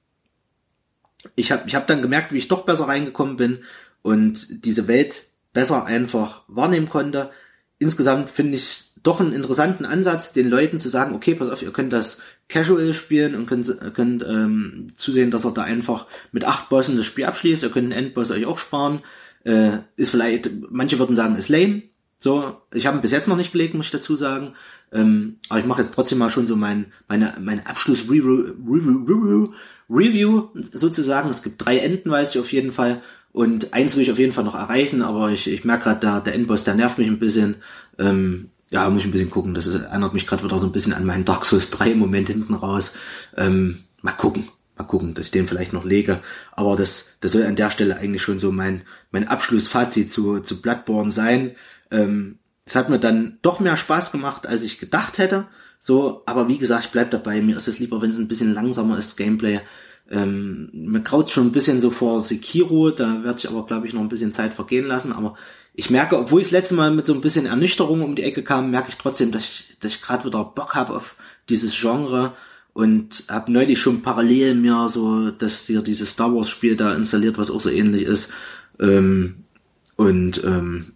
ich habe ich hab dann gemerkt, wie ich doch besser reingekommen bin und diese Welt besser einfach wahrnehmen konnte. Insgesamt finde ich doch einen interessanten Ansatz, den Leuten zu sagen, okay, pass auf, ihr könnt das casual spielen und könnt, könnt ähm, zusehen, dass ihr da einfach mit acht Bossen das Spiel abschließt. Ihr könnt einen Endboss euch auch sparen. Äh, ist vielleicht, manche würden sagen, ist lame. So, ich habe ihn bis jetzt noch nicht gelegt, muss ich dazu sagen. Ähm, aber ich mache jetzt trotzdem mal schon so mein, meine, meine Abschluss-Review Review, Review, Review sozusagen. Es gibt drei Enden, weiß ich auf jeden Fall. Und eins will ich auf jeden Fall noch erreichen, aber ich, ich merke gerade, der, der Endboss, der nervt mich ein bisschen. Ähm, ja, muss ich ein bisschen gucken. Das ist, erinnert mich gerade wieder so ein bisschen an meinen Dark Souls drei im Moment hinten raus. Ähm, mal gucken. Mal gucken, dass ich den vielleicht noch lege. Aber das, das soll an der Stelle eigentlich schon so mein, mein Abschlussfazit zu, zu Bloodborne sein. Ähm, es hat mir dann doch mehr Spaß gemacht, als ich gedacht hätte. So, aber wie gesagt, ich bleib dabei. Mir ist es lieber, wenn es ein bisschen langsamer ist, Gameplay. Ähm, mir graut schon ein bisschen so vor Sekiro. Da werde ich aber, glaube ich, noch ein bisschen Zeit vergehen lassen. Aber ich merke, obwohl ich das letzte Mal mit so ein bisschen Ernüchterung um die Ecke kam, merke ich trotzdem, dass ich, dass ich gerade wieder Bock habe auf dieses Genre. Und habe neulich schon parallel mir so, dass hier dieses Star Wars Spiel da installiert, was auch so ähnlich ist. Ähm, und ähm,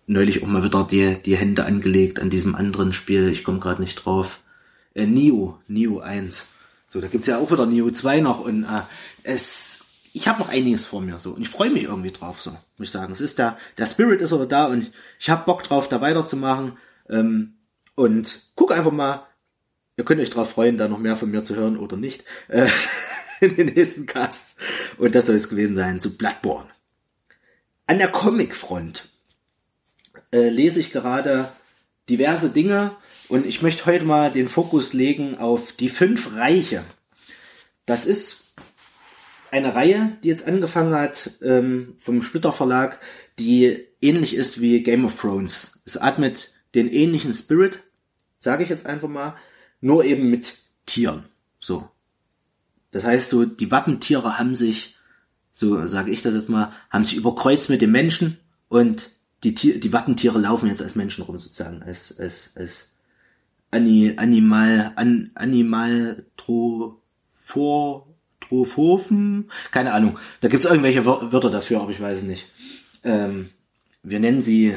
neulich auch mal wieder die, die Hände angelegt an diesem anderen Spiel. Ich komme gerade nicht drauf. Äh, Nioh, Nioh eins. So, da gibt's ja auch wieder Nioh zwei noch und äh, es, ich habe noch einiges vor mir so und ich freue mich irgendwie drauf, so muss ich sagen. Es ist da, der Spirit ist wieder da und ich, ich habe Bock drauf, da weiterzumachen ähm, und guck einfach mal. Ihr könnt euch drauf freuen, da noch mehr von mir zu hören oder nicht äh, in den nächsten Casts. Und das soll es gewesen sein zu Bloodborne. An der Comicfront äh, lese ich gerade diverse Dinge und ich möchte heute mal den Fokus legen auf die fünf Reiche. Das ist eine Reihe, die jetzt angefangen hat ähm, vom Splitter Verlag, die ähnlich ist wie Game of Thrones. Es atmet den ähnlichen Spirit, sage ich jetzt einfach mal, nur eben mit Tieren. So. Das heißt so, die Wappentiere haben sich, so sage ich das jetzt mal, haben sich überkreuzt mit den Menschen und die Tier, die Wappentiere laufen jetzt als Menschen rum sozusagen, als als als Ani, Animal an, Animal Tro, vor, Trophofen, keine Ahnung. Da gibt's irgendwelche Wörter dafür, aber ich weiß es nicht. Ähm, wir nennen sie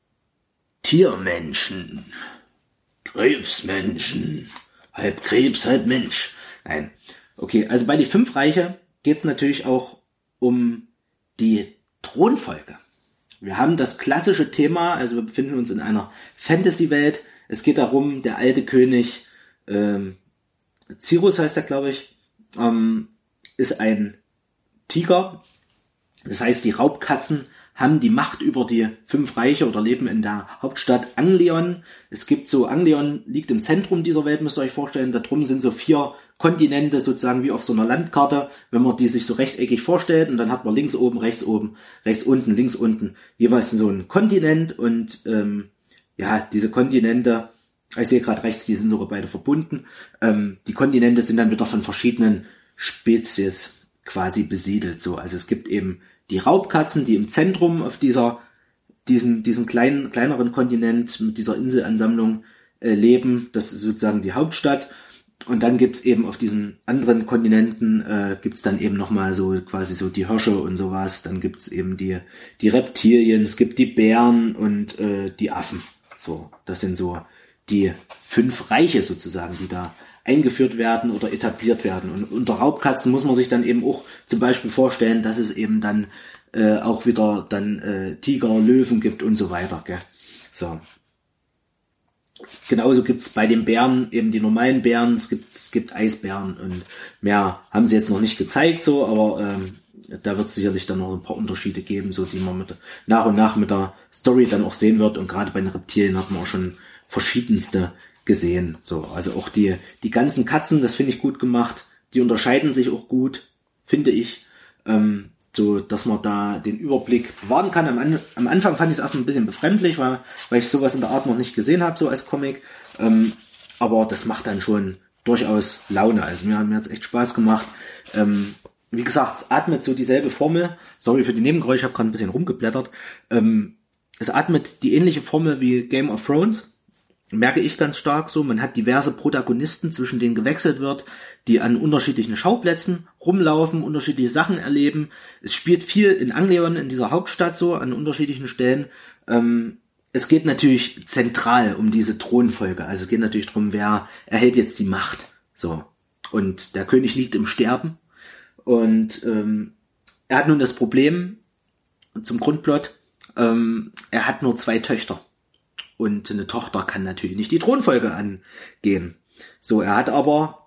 Tiermenschen. Krebsmenschen. Halb Krebs, halb Mensch. Nein. Okay, also bei die fünf Reiche geht's natürlich auch um die Thronfolge. Wir haben das klassische Thema, also wir befinden uns in einer Fantasy-Welt. Es geht darum, der alte König, ähm, Cyrus heißt er, glaube ich, ähm, ist ein Tiger. Das heißt, die Raubkatzen haben die Macht über die fünf Reiche oder leben in der Hauptstadt Anglion. Es gibt so, Anglion liegt im Zentrum dieser Welt, müsst ihr euch vorstellen. Da drum sind so vier Kontinente sozusagen wie auf so einer Landkarte, wenn man die sich so rechteckig vorstellt. Und dann hat man links oben, rechts oben, rechts unten, links unten jeweils so ein Kontinent. Und ähm, ja, diese Kontinente, ich sehe gerade rechts, die sind sogar beide verbunden. Ähm, die Kontinente sind dann wieder von verschiedenen Spezies quasi besiedelt. So, also es gibt eben die Raubkatzen, die im Zentrum auf dieser, diesen, diesen kleinen, kleineren Kontinent mit dieser Inselansammlung äh, leben. Das ist sozusagen die Hauptstadt. Und dann gibt's eben auf diesen anderen Kontinenten, äh, gibt's dann eben nochmal so quasi so die Hirsche und sowas. Dann gibt's eben die, die Reptilien, es gibt die Bären und äh, die Affen. So, das sind so die fünf Reiche sozusagen, die da eingeführt werden oder etabliert werden. Und unter Raubkatzen muss man sich dann eben auch zum Beispiel vorstellen, dass es eben dann äh, auch wieder dann äh, Tiger, Löwen gibt und so weiter. Gell? So. Genauso gibt's bei den Bären eben die normalen Bären, es gibt, es gibt Eisbären und mehr haben sie jetzt noch nicht gezeigt, so, aber ähm, da wird es sicherlich dann noch ein paar Unterschiede geben, so die man mit, nach und nach mit der Story dann auch sehen wird. Und gerade bei den Reptilien hat man auch schon verschiedenste gesehen. So, also auch die, die ganzen Katzen, das finde ich gut gemacht. Die unterscheiden sich auch gut, finde ich. Ähm, so, dass man da den Überblick bewahren kann. Am, An- am Anfang fand ich es erstmal ein bisschen befremdlich, weil, weil ich sowas in der Art noch nicht gesehen habe, so als Comic. Ähm, aber das macht dann schon durchaus Laune. Also mir, mir hat es echt Spaß gemacht. Ähm, wie gesagt, es atmet so dieselbe Formel. Sorry für die Nebengeräusche, ich habe gerade ein bisschen rumgeblättert. Ähm, es atmet die ähnliche Formel wie Game of Thrones. Merke ich ganz stark so. Man hat diverse Protagonisten, zwischen denen gewechselt wird, die an unterschiedlichen Schauplätzen rumlaufen, unterschiedliche Sachen erleben. Es spielt viel in Anglion, in dieser Hauptstadt so, an unterschiedlichen Stellen. Ähm, es geht natürlich zentral um diese Thronfolge. Also es geht natürlich darum, wer erhält jetzt die Macht. So. Und der König liegt im Sterben. Und ähm, er hat nun das Problem, zum Grundplot, ähm, er hat nur zwei Töchter. Und eine Tochter kann natürlich nicht die Thronfolge angehen. So, er hat aber,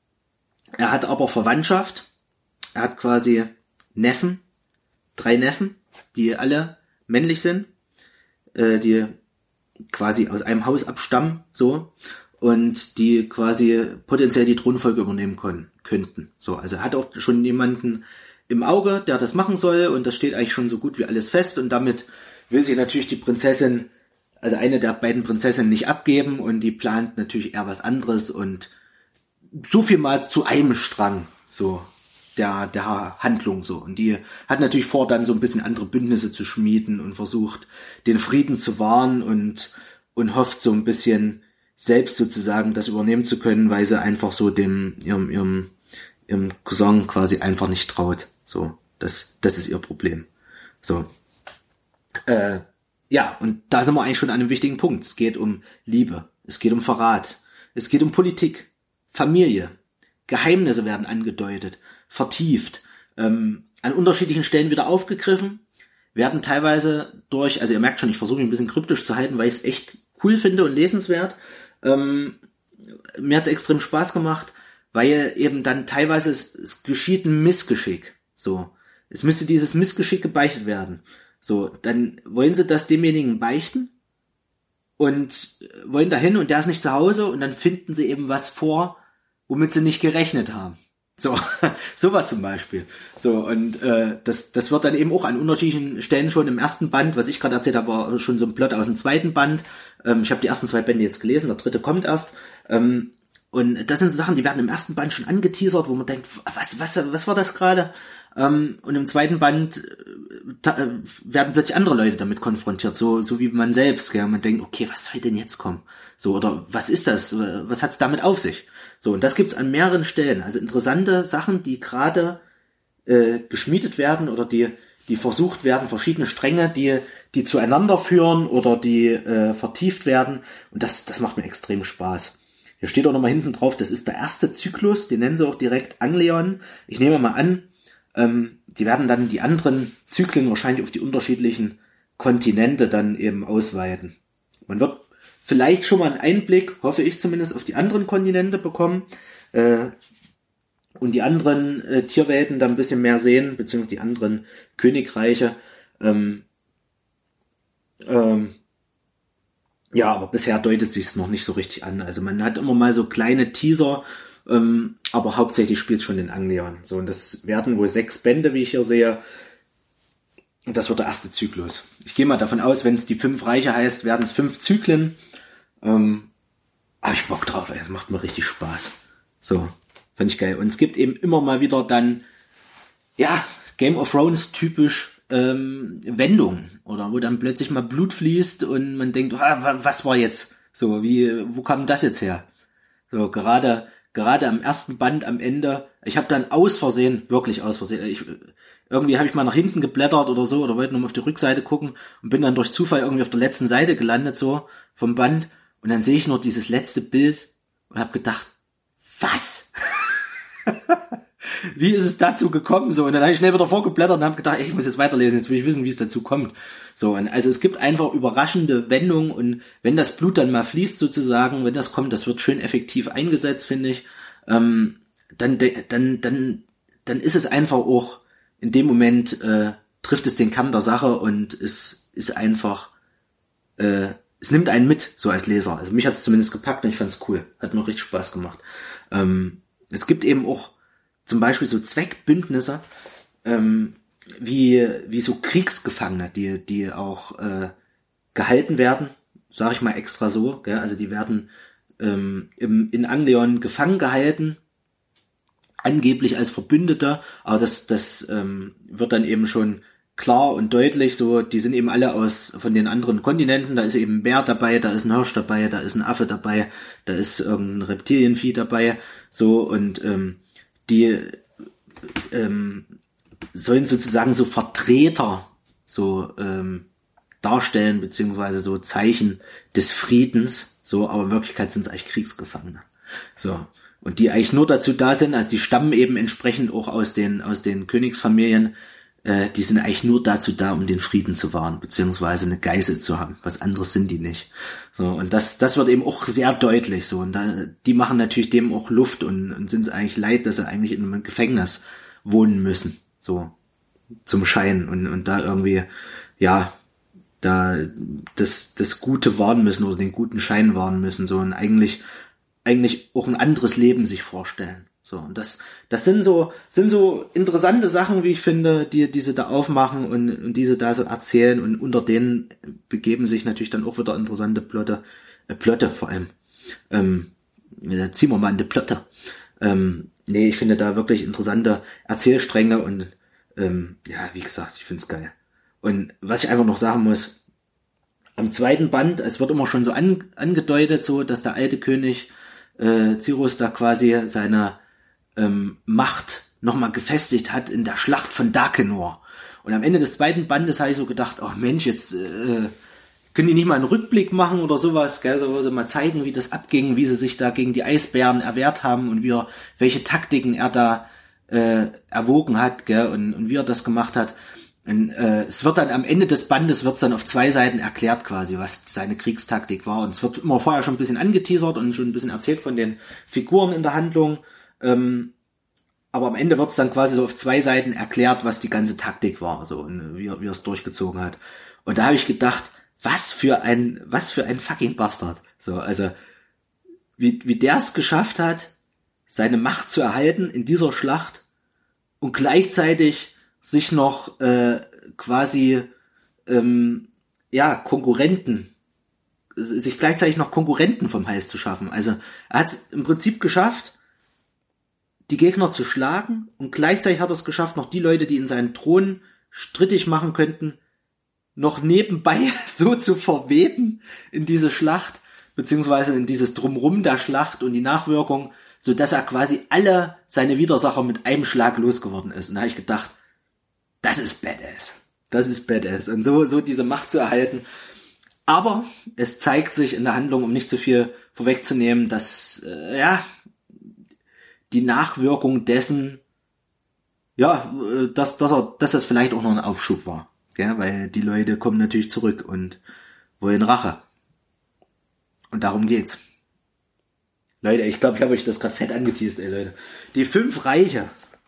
er hat aber Verwandtschaft. Er hat quasi Neffen, drei Neffen, die alle männlich sind, äh, die quasi aus einem Haus abstammen, so, und die quasi potenziell die Thronfolge übernehmen können, könnten. So, also er hat auch schon jemanden im Auge, der das machen soll, und das steht eigentlich schon so gut wie alles fest, und damit will sich natürlich die Prinzessin, also eine der beiden Prinzessinnen, nicht abgeben, und die plant natürlich eher was anderes, und so viel mal zu einem Strang, so, der, der Handlung, so. Und die hat natürlich vor, dann so ein bisschen andere Bündnisse zu schmieden und versucht, den Frieden zu wahren und, und hofft so ein bisschen selbst sozusagen das übernehmen zu können, weil sie einfach so dem, ihrem, ihrem, ihrem Cousin quasi einfach nicht traut. So, das, das ist ihr Problem. So. Äh, ja, und da sind wir eigentlich schon an einem wichtigen Punkt. Es geht um Liebe, es geht um Verrat, es geht um Politik, Familie, Geheimnisse werden angedeutet, vertieft, ähm, an unterschiedlichen Stellen wieder aufgegriffen, werden teilweise durch, also ihr merkt schon, ich versuche mich ein bisschen kryptisch zu halten, weil ich es echt cool finde und lesenswert. Ähm, mir hat es extrem Spaß gemacht, weil eben dann teilweise es, es geschieht ein Missgeschick. So, es müsste dieses Missgeschick gebeichtet werden. So, dann wollen sie das demjenigen beichten und wollen dahin und der ist nicht zu Hause und dann finden sie eben was vor, womit sie nicht gerechnet haben. So, sowas zum Beispiel. So, und äh, das das wird dann eben auch an unterschiedlichen Stellen schon im ersten Band, was ich gerade erzählt habe, war schon so ein Plot aus dem zweiten Band. Ähm, ich habe die ersten zwei Bände jetzt gelesen, der dritte kommt erst. Ähm, und das sind so Sachen, die werden im ersten Band schon angeteasert, wo man denkt, was was was war das gerade? Ähm, und im zweiten Band äh, ta- äh, werden plötzlich andere Leute damit konfrontiert, so so wie man selbst, gell? Man denkt, okay, was soll denn jetzt kommen? So, oder was ist das? Was hat's damit auf sich? So, und das gibt's an mehreren Stellen. Also interessante Sachen, die gerade äh, geschmiedet werden oder die die versucht werden, verschiedene Stränge, die die zueinander führen oder die äh, vertieft werden. Und das das macht mir extrem Spaß. Hier steht auch nochmal hinten drauf, das ist der erste Zyklus, den nennen sie auch direkt Anglion. Ich nehme mal an, ähm, die werden dann die anderen Zyklen wahrscheinlich auf die unterschiedlichen Kontinente dann eben ausweiten. Man wird vielleicht schon mal einen Einblick, hoffe ich zumindest, auf die anderen Kontinente bekommen äh, und die anderen äh, Tierwelten dann ein bisschen mehr sehen, beziehungsweise die anderen Königreiche. Ähm, ähm, ja, aber bisher deutet es sich noch nicht so richtig an. Also man hat immer mal so kleine Teaser, ähm, aber hauptsächlich spielt es schon den Anglion. So, und das werden wohl sechs Bände, wie ich hier sehe. Und das wird der erste Zyklus. Ich gehe mal davon aus, wenn es die fünf Reiche heißt, werden es fünf Zyklen. Ähm, habe ich Bock drauf, ey. Es macht mir richtig Spaß. So, fand ich geil. Und es gibt eben immer mal wieder dann, ja, Game of Thrones typisch ähm, Wendungen. Oder wo dann plötzlich mal Blut fließt und man denkt, ah, was war jetzt? So, wie, wo kam das jetzt her? So, gerade, gerade am ersten Band am Ende, ich habe dann aus Versehen, wirklich aus Versehen, ich, irgendwie habe ich mal nach hinten geblättert oder so, oder wollte nur mal auf die Rückseite gucken und bin dann durch Zufall irgendwie auf der letzten Seite gelandet, so, vom Band. Und dann sehe ich nur dieses letzte Bild und habe gedacht, was? Wie ist es dazu gekommen? So, und dann habe ich schnell wieder vorgeblättert und habe gedacht, ey, ich muss jetzt weiterlesen, jetzt will ich wissen, wie es dazu kommt. So, und also es gibt einfach überraschende Wendungen und wenn das Blut dann mal fließt sozusagen, wenn das kommt, das wird schön effektiv eingesetzt, finde ich, ähm, dann, dann, dann, dann ist es einfach auch in dem Moment, äh, trifft es den Kern der Sache und es ist einfach, äh, es nimmt einen mit, so als Leser. Also mich hat es zumindest gepackt und ich fand es cool. Hat mir richtig Spaß gemacht. Ähm, es gibt eben auch zum Beispiel so Zweckbündnisse, ähm, wie wie so Kriegsgefangene, die die auch äh, gehalten werden, sage ich mal extra so, gell? Also die werden ähm, im, in Anglion gefangen gehalten, angeblich als Verbündete, aber das das ähm, wird dann eben schon klar und deutlich, so, die sind eben alle aus von den anderen Kontinenten, da ist eben ein Bär dabei, da ist ein Hirsch dabei, da ist ein Affe dabei, da ist irgendein Reptilienvieh dabei, so, und ähm, die ähm, sollen sozusagen so Vertreter so ähm, darstellen, beziehungsweise so Zeichen des Friedens, so, aber in Wirklichkeit sind es eigentlich Kriegsgefangene. So. Und die eigentlich nur dazu da sind, also die stammen eben entsprechend auch aus den, aus den Königsfamilien, äh, die sind eigentlich nur dazu da, um den Frieden zu wahren, beziehungsweise eine Geißel zu haben. Was anderes sind die nicht. So, und das, das wird eben auch sehr deutlich, so. Und da, die machen natürlich dem auch Luft und, und sind es eigentlich leid, dass sie eigentlich in einem Gefängnis wohnen müssen, so, zum Schein und, und da irgendwie, ja, da das, das Gute wahren müssen oder den guten Schein wahren müssen, so, und eigentlich, eigentlich auch ein anderes Leben sich vorstellen. So, und das, das sind so, sind so interessante Sachen, wie ich finde, die, die sie da aufmachen und, und diese da so erzählen, und unter denen begeben sich natürlich dann auch wieder interessante Plotte, äh, Plotte vor allem. Ähm, da ziehen wir mal in die Plotte. Ähm, nee, ich finde da wirklich interessante Erzählstränge und, ähm, ja, wie gesagt, ich find's geil. Und was ich einfach noch sagen muss, am zweiten Band, es wird immer schon so an, angedeutet, so, dass der alte König, äh, Cyrus da quasi seine, ähm, Macht nochmal gefestigt hat in der Schlacht von Darkenor. Und am Ende des zweiten Bandes habe ich so gedacht, oh Mensch, jetzt äh, können die nicht mal einen Rückblick machen oder sowas, gell, so, so mal zeigen, wie das abging, wie sie sich da gegen die Eisbären erwehrt haben und wie er, welche Taktiken er da äh, erwogen hat, gell, und, und wie er das gemacht hat. Und, äh, es wird dann am Ende des Bandes wird's dann auf zwei Seiten erklärt quasi, was seine Kriegstaktik war. Und es wird immer vorher schon ein bisschen angeteasert und schon ein bisschen erzählt von den Figuren in der Handlung. Ähm, aber am Ende wird's dann quasi so auf zwei Seiten erklärt, was die ganze Taktik war, so, und wie er, wie er es durchgezogen hat. Und da habe ich gedacht, was für ein, was für ein fucking Bastard. So, also, wie, wie der es geschafft hat, seine Macht zu erhalten in dieser Schlacht und gleichzeitig sich noch äh, quasi ähm, ja Konkurrenten sich gleichzeitig noch Konkurrenten vom Hals zu schaffen. Also er hat es im Prinzip geschafft, die Gegner zu schlagen, und gleichzeitig hat er es geschafft, noch die Leute, die in seinen Thron strittig machen könnten, noch nebenbei so zu verweben in diese Schlacht, beziehungsweise in dieses Drumrum der Schlacht und die Nachwirkung, so dass er quasi alle seine Widersacher mit einem Schlag losgeworden ist. Und da habe ich gedacht, das ist badass. Das ist badass. Und so, so diese Macht zu erhalten. Aber es zeigt sich in der Handlung, um nicht zu viel vorwegzunehmen, dass, äh, ja, die Nachwirkung dessen, ja, dass, dass er, dass das vielleicht auch noch ein Aufschub war. Ja, weil die Leute kommen natürlich zurück und wollen Rache. Und darum geht's. Leute, ich glaube, ich habe euch das gerade fett angeteased, ey, Leute. Die fünf Reiche.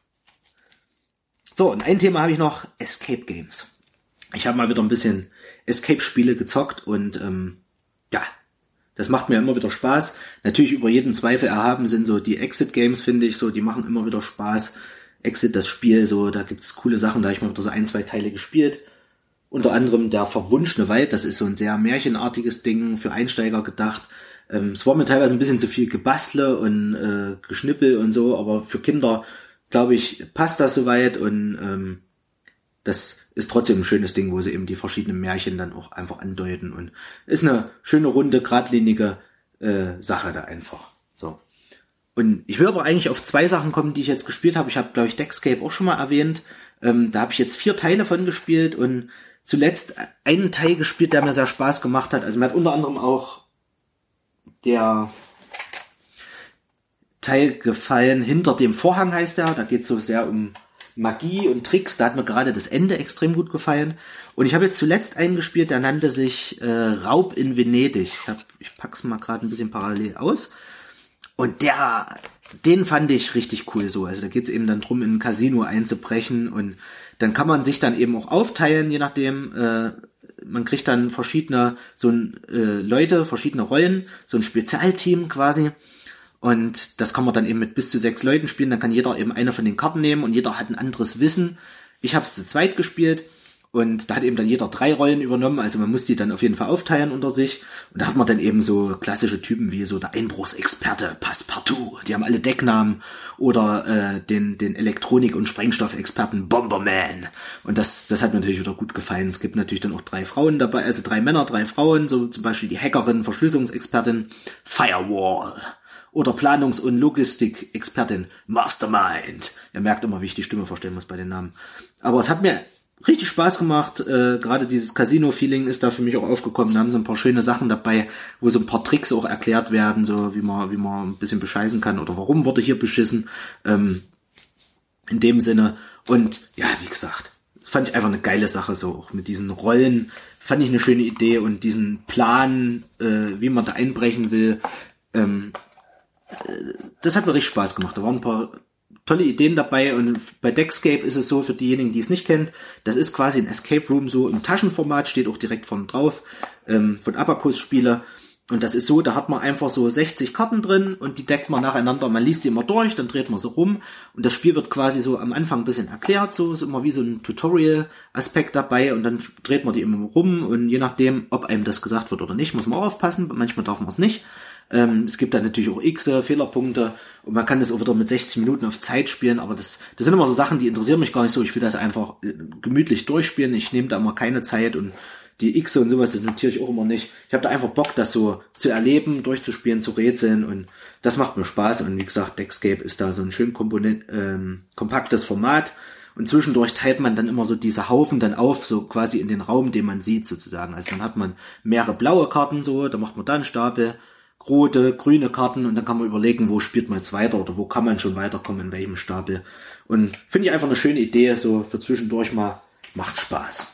So, und ein Thema habe ich noch, Escape Games. Ich habe mal wieder ein bisschen Escape-Spiele gezockt und ähm, ja, das macht mir immer wieder Spaß. Natürlich über jeden Zweifel erhaben sind so die Exit-Games, finde ich, so, die machen immer wieder Spaß. Exit, das Spiel, so, da gibt's coole Sachen, da habe ich mal wieder so ein, zwei Teile gespielt. Unter anderem der verwunschene Wald, das ist so ein sehr märchenartiges Ding, für Einsteiger gedacht. Ähm, es war mir teilweise ein bisschen zu viel Gebastle und äh, Geschnippel und so, aber für Kinder, glaube ich, passt das soweit, und ähm, das ist trotzdem ein schönes Ding, wo sie eben die verschiedenen Märchen dann auch einfach andeuten, und ist eine schöne, runde, geradlinige äh, Sache da einfach. So. Und ich will aber eigentlich auf zwei Sachen kommen, die ich jetzt gespielt habe. Ich habe, glaube ich, Deckscape auch schon mal erwähnt. Ähm, da habe ich jetzt vier Teile von gespielt und zuletzt einen Teil gespielt, der mir sehr Spaß gemacht hat. Also mir hat unter anderem auch der Teil gefallen, Hinter dem Vorhang heißt der. Da geht es so sehr um Magie und Tricks. Da hat mir gerade das Ende extrem gut gefallen. Und ich habe jetzt zuletzt einen gespielt, der nannte sich äh, Raub in Venedig. Ich, hab, ich pack's mal gerade ein bisschen parallel aus. Und der, den fand ich richtig cool so. Also da geht's eben dann drum, in ein Casino einzubrechen, und dann kann man sich dann eben auch aufteilen, je nachdem. Äh, man kriegt dann verschiedene so ein, äh, Leute, verschiedene Rollen, so ein Spezialteam quasi. Und das kann man dann eben mit bis zu sechs Leuten spielen. Dann kann jeder eben eine von den Karten nehmen und jeder hat ein anderes Wissen. Ich habe es zu zweit gespielt. Und da hat eben dann jeder drei Rollen übernommen, also man muss die dann auf jeden Fall aufteilen unter sich. Und da hat man dann eben so klassische Typen wie so der Einbruchsexperte, Passepartout, die haben alle Decknamen, oder äh, den den Elektronik- und Sprengstoffexperten Bomberman. Und das das hat mir natürlich wieder gut gefallen. Es gibt natürlich dann auch drei Frauen dabei, also drei Männer, drei Frauen, so zum Beispiel die Hackerin, Verschlüsselungsexpertin Firewall. Oder Planungs- und Logistik-Expertin Mastermind. Ihr merkt immer, wie ich die Stimme verstellen muss bei den Namen. Aber es hat mir richtig Spaß gemacht, äh, gerade dieses Casino-Feeling ist da für mich auch aufgekommen. Da haben so ein paar schöne Sachen dabei, wo so ein paar Tricks auch erklärt werden, so wie man wie man ein bisschen bescheißen kann oder warum wurde hier beschissen, ähm, in dem Sinne. Und ja, wie gesagt, das fand ich einfach eine geile Sache, so auch mit diesen Rollen, fand ich eine schöne Idee, und diesen Plan, äh, wie man da einbrechen will, ähm, äh, das hat mir richtig Spaß gemacht. Da waren ein paar tolle Ideen dabei, und bei Deckscape ist es so, für diejenigen, die es nicht kennt, das ist quasi ein Escape Room, so im Taschenformat, steht auch direkt vorne drauf, ähm, von Abacus Spiele, und das ist so, da hat man einfach so sechzig Karten drin, und die deckt man nacheinander, man liest die immer durch, dann dreht man sie rum, und das Spiel wird quasi so am Anfang ein bisschen erklärt, so ist immer wie so ein Tutorial-Aspekt dabei, und dann dreht man die immer rum, und je nachdem, ob einem das gesagt wird oder nicht, muss man auch aufpassen, manchmal darf man es nicht. Ähm, es gibt da natürlich auch X, Fehlerpunkte, und man kann das auch wieder mit sechzig Minuten auf Zeit spielen, aber das, das sind immer so Sachen, die interessieren mich gar nicht so. Ich will das einfach äh, gemütlich durchspielen. Ich nehme da immer keine Zeit, und die X und sowas, das notiere ich auch immer nicht. Ich habe da einfach Bock, das so zu erleben, durchzuspielen, zu rätseln, und das macht mir Spaß. Und wie gesagt, Deckscape ist da so ein schön komponent, ähm, kompaktes Format, und zwischendurch teilt man dann immer so diese Haufen dann auf, so quasi in den Raum, den man sieht sozusagen. Also dann hat man mehrere blaue Karten so, da macht man dann Stapel, rote, grüne Karten und dann kann man überlegen, wo spielt man jetzt weiter oder wo kann man schon weiterkommen, in welchem Stapel. Und finde ich einfach eine schöne Idee, so für zwischendurch mal, macht Spaß.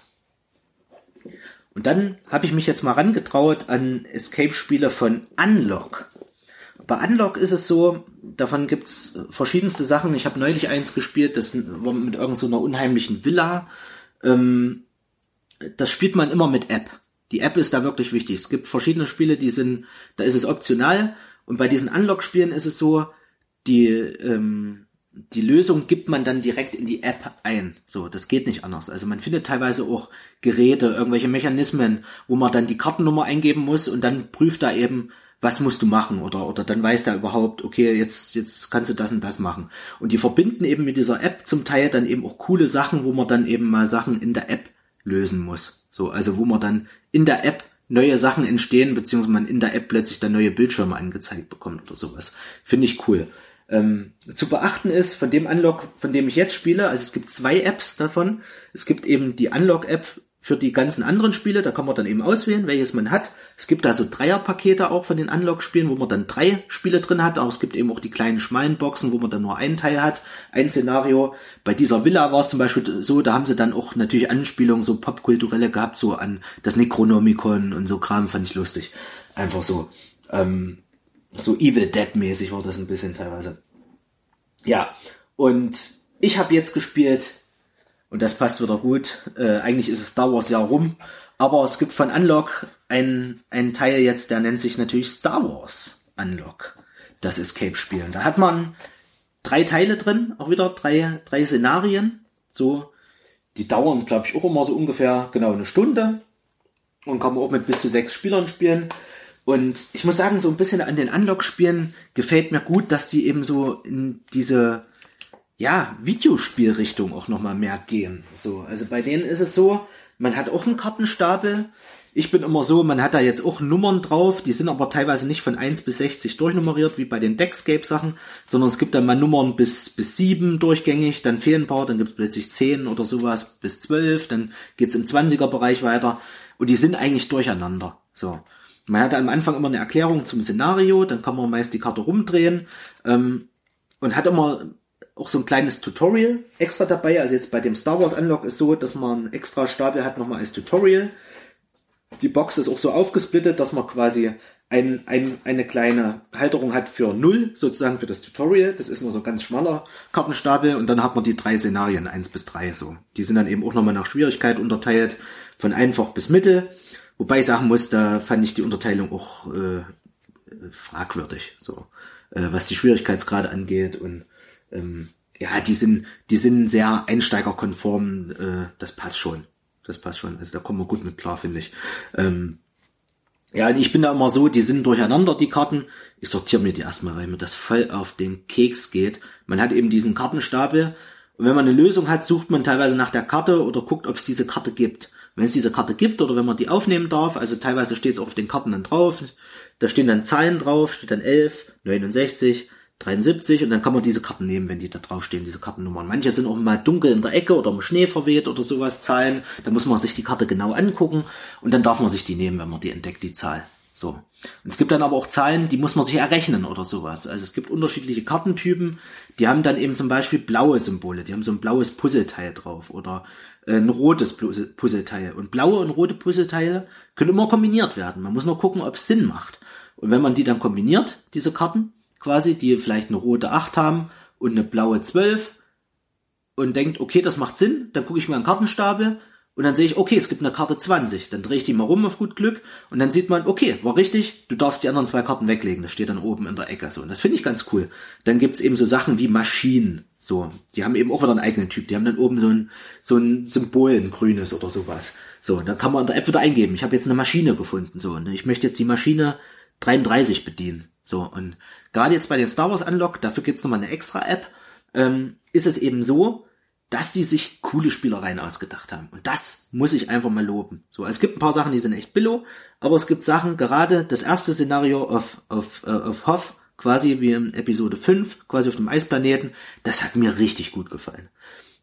Und dann habe ich mich jetzt mal rangetraut an Escape-Spiele von Unlock. Bei Unlock ist es so, davon gibt's verschiedenste Sachen. Ich habe neulich eins gespielt, das war mit irgend so einer unheimlichen Villa. Ähm, das spielt man immer mit App. Die App ist da wirklich wichtig. Es gibt verschiedene Spiele, die sind, da ist es optional. Und bei diesen Unlock-Spielen ist es so, die ähm, die Lösung gibt man dann direkt in die App ein. So, das geht nicht anders. Also man findet teilweise auch Geräte, irgendwelche Mechanismen, wo man dann die Kartennummer eingeben muss und dann prüft er eben, was musst du machen, oder oder dann weiß der überhaupt, okay, jetzt jetzt kannst du das und das machen. Und die verbinden eben mit dieser App zum Teil dann eben auch coole Sachen, wo man dann eben mal Sachen in der App lösen muss. So, also wo man dann in der App neue Sachen entstehen, beziehungsweise man in der App plötzlich dann neue Bildschirme angezeigt bekommt oder sowas. Finde ich cool. Ähm, zu beachten ist, von dem Unlock, von dem ich jetzt spiele, also es gibt zwei Apps davon. Es gibt eben die Unlock-App für die ganzen anderen Spiele, da kann man dann eben auswählen, welches man hat. Es gibt da so Dreierpakete auch von den Unlock-Spielen, wo man dann drei Spiele drin hat, aber es gibt eben auch die kleinen schmalen Boxen, wo man dann nur einen Teil hat, ein Szenario. Bei dieser Villa war es zum Beispiel so, da haben sie dann auch natürlich Anspielungen, so popkulturelle gehabt, so an das Necronomicon und so Kram, fand ich lustig. Einfach so, ähm, so Evil Dead-mäßig war das ein bisschen teilweise. Ja, und ich habe jetzt gespielt, und das passt wieder gut, äh, eigentlich ist es Star Wars Jahr rum, aber es gibt von Unlock einen, einen Teil jetzt, der nennt sich natürlich Star Wars Unlock, das Escape-Spiel. Da hat man drei Teile drin, auch wieder drei, drei Szenarien, so, die dauern, glaube ich, auch immer so ungefähr genau eine Stunde und kann man auch mit bis zu sechs Spielern spielen. Und ich muss sagen, so ein bisschen an den Unlock-Spielen gefällt mir gut, dass die eben so in diese, ja, Videospielrichtung auch nochmal mehr gehen. So, also bei denen ist es so, man hat auch einen Kartenstapel. Ich bin immer so, man hat da jetzt auch Nummern drauf, die sind aber teilweise nicht von eins bis sechzig durchnummeriert, wie bei den Deckscape-Sachen, sondern es gibt dann mal Nummern bis bis sieben durchgängig, dann fehlen ein paar, dann gibt es plötzlich zehn oder sowas bis zwölf, dann geht's im zwanziger-Bereich weiter und die sind eigentlich durcheinander. So. Man hat am Anfang immer eine Erklärung zum Szenario, dann kann man meist die Karte rumdrehen ähm, und hat immer auch so ein kleines Tutorial extra dabei. Also jetzt bei dem Star Wars Unlock ist so, dass man einen extra Stapel hat nochmal als Tutorial. Die Box ist auch so aufgesplittet, dass man quasi ein, ein, eine kleine Halterung hat für null, sozusagen für das Tutorial. Das ist nur so ein ganz schmaler Kartenstapel und dann hat man die drei Szenarien, eins bis drei so. Die sind dann eben auch nochmal nach Schwierigkeit unterteilt, von einfach bis mittel. Wobei ich sagen muss, da fand ich die Unterteilung auch äh, fragwürdig, so äh, was die Schwierigkeitsgrade angeht und ähm, ja, die sind die sind sehr einsteigerkonform, äh, das passt schon, das passt schon, also da kommen wir gut mit klar, finde ich. Ähm, ja, und ich bin da immer so, die sind durcheinander, die Karten. Ich sortiere mir die erstmal, weil mir das voll auf den Keks geht. Man hat eben diesen Kartenstapel und wenn man eine Lösung hat, sucht man teilweise nach der Karte oder guckt, ob es diese Karte gibt. Wenn es diese Karte gibt oder wenn man die aufnehmen darf, also teilweise steht es auf den Karten dann drauf, da stehen dann Zahlen drauf, steht dann elf, neunundsechzig, dreiundsiebzig und dann kann man diese Karten nehmen, wenn die da drauf stehen, diese Kartennummern. Manche sind auch mal dunkel in der Ecke oder im Schnee verweht oder sowas, Zahlen, da muss man sich die Karte genau angucken und dann darf man sich die nehmen, wenn man die entdeckt, die Zahl. So. Und es gibt dann aber auch Zahlen, die muss man sich errechnen oder sowas. Also es gibt unterschiedliche Kartentypen, die haben dann eben zum Beispiel blaue Symbole, die haben so ein blaues Puzzleteil drauf oder ein rotes Puzzleteil. Und blaue und rote Puzzleteile können immer kombiniert werden. Man muss nur gucken, ob es Sinn macht. Und wenn man die dann kombiniert, diese Karten, quasi, die vielleicht eine rote acht haben und eine blaue zwölf und denkt, okay, das macht Sinn, dann gucke ich mir einen Kartenstapel und dann sehe ich, okay, es gibt eine Karte zwanzig. Dann drehe ich die mal rum auf gut Glück und dann sieht man, okay, war richtig, du darfst die anderen zwei Karten weglegen. Das steht dann oben in der Ecke. So, und das finde ich ganz cool. Dann gibt's eben so Sachen wie Maschinen. So, die haben eben auch wieder einen eigenen Typ. Die haben dann oben so ein, so ein Symbol, ein grünes oder sowas. So, dann kann man in der App wieder eingeben. Ich habe jetzt eine Maschine gefunden. So, und ich möchte jetzt die Maschine dreiunddreißig bedienen. So, und gerade jetzt bei den Star Wars Unlock, dafür gibt's nochmal eine extra App, ähm, ist es eben so, dass die sich coole Spielereien ausgedacht haben. Und das muss ich einfach mal loben. So, es gibt ein paar Sachen, die sind echt billo, aber es gibt Sachen, gerade das erste Szenario auf, auf, äh, auf Hoth, quasi wie in Episode fünf, quasi auf dem Eisplaneten, das hat mir richtig gut gefallen.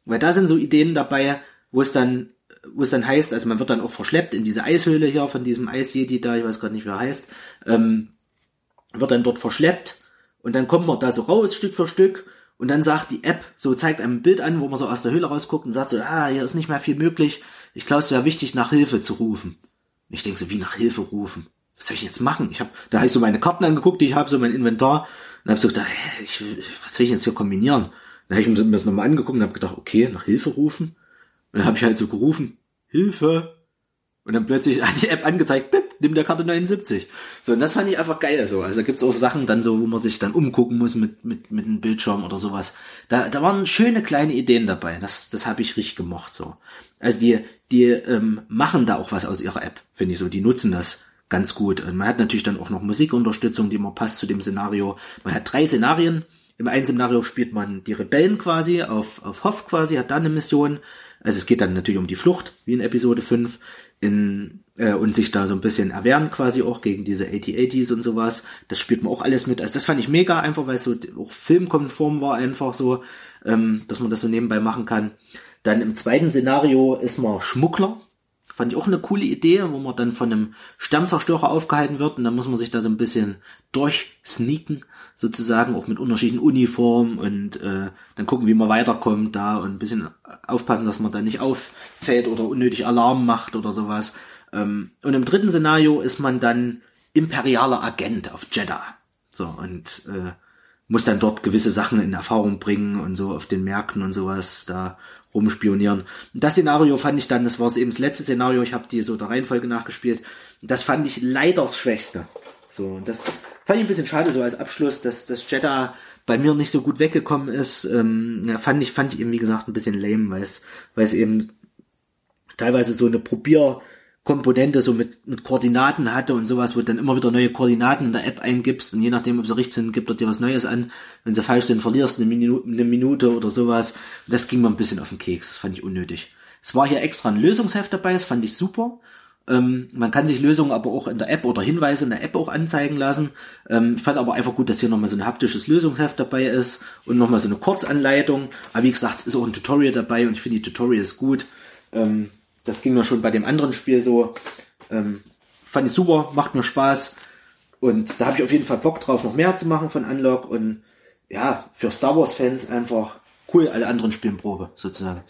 Weil da sind so Ideen dabei, wo es dann, wo es dann heißt, also man wird dann auch verschleppt in diese Eishöhle hier von diesem Eisjedi da, ich weiß gerade nicht, wie er heißt, ähm, wird dann dort verschleppt und dann kommt man da so raus, Stück für Stück, und dann sagt die App, so zeigt einem ein Bild an, wo man so aus der Höhle rausguckt und sagt so, ah, hier ist nicht mehr viel möglich, ich glaube, es wäre wichtig, nach Hilfe zu rufen. Und ich denke so, wie nach Hilfe rufen? Was soll ich jetzt machen? Ich hab, da habe ich so meine Karten angeguckt, die ich habe, so mein Inventar, und habe so gedacht, hä, ich, was soll ich jetzt hier kombinieren? Dann habe ich mir das nochmal angeguckt und habe gedacht, okay, nach Hilfe rufen. Und dann habe ich halt so gerufen, Hilfe. Und dann plötzlich hat die App angezeigt, pip, nimm der Karte neunundsiebzig. So, und das fand ich einfach geil, so. Also da gibt's auch Sachen dann so, wo man sich dann umgucken muss mit, mit, mit einem Bildschirm oder sowas. Da, da waren schöne kleine Ideen dabei. Das, das habe ich richtig gemocht, so. Also die, die, ähm, machen da auch was aus ihrer App, finde ich so. Die nutzen das ganz gut. Und man hat natürlich dann auch noch Musikunterstützung, die immer passt zu dem Szenario. Man hat drei Szenarien. Im einen Szenario spielt man die Rebellen quasi auf, auf Hoth quasi, hat da eine Mission. Also es geht dann natürlich um die Flucht, wie in Episode fünf, in, äh, und sich da so ein bisschen erwehren quasi auch gegen diese A T achtzig und sowas. Das spielt man auch alles mit. Also das fand ich mega, einfach weil es so auch filmkonform war, einfach so, ähm, dass man das so nebenbei machen kann. Dann im zweiten Szenario ist man Schmuggler. Fand ich auch eine coole Idee, wo man dann von einem Sternzerstörer aufgehalten wird und dann muss man sich da so ein bisschen durchsneaken, sozusagen, auch mit unterschiedlichen Uniformen und äh, dann gucken, wie man weiterkommt da und ein bisschen aufpassen, dass man da nicht auffällt oder unnötig Alarm macht oder sowas. Ähm, und im dritten Szenario ist man dann imperialer Agent auf Jeddah. So, und äh, muss dann dort gewisse Sachen in Erfahrung bringen und so auf den Märkten und sowas da rumspionieren. Und das Szenario fand ich dann, das war eben das letzte Szenario, ich habe die so der Reihenfolge nachgespielt, das fand ich leider das Schwächste. So, und das fand ich ein bisschen schade, so als Abschluss, dass das Jeddah bei mir nicht so gut weggekommen ist. Ähm, ja, fand ich, fand ich eben, wie gesagt, ein bisschen lame, weil es, weil es eben teilweise so eine Probierkomponente so mit, mit Koordinaten hatte und sowas, wo du dann immer wieder neue Koordinaten in der App eingibst und je nachdem, ob sie richtig sind, gibt er dir was Neues an. Wenn sie falsch sind, verlierst du eine Minute, eine Minute oder sowas. Und das ging mir ein bisschen auf den Keks. Das fand ich unnötig. Es war hier extra ein Lösungsheft dabei, das fand ich super. Ähm, man kann sich Lösungen aber auch in der App oder Hinweise in der App auch anzeigen lassen. Ähm, ich fand aber einfach gut, dass hier nochmal so ein haptisches Lösungsheft dabei ist und nochmal so eine Kurzanleitung. Aber wie gesagt, es ist auch ein Tutorial dabei und ich finde die Tutorials gut. Ähm, das ging mir schon bei dem anderen Spiel so. Ähm, fand ich super, macht mir Spaß. Und da habe ich auf jeden Fall Bock drauf, noch mehr zu machen von Unlock. Und ja, für Star Wars Fans einfach cool, alle anderen spielen Probe, sozusagen.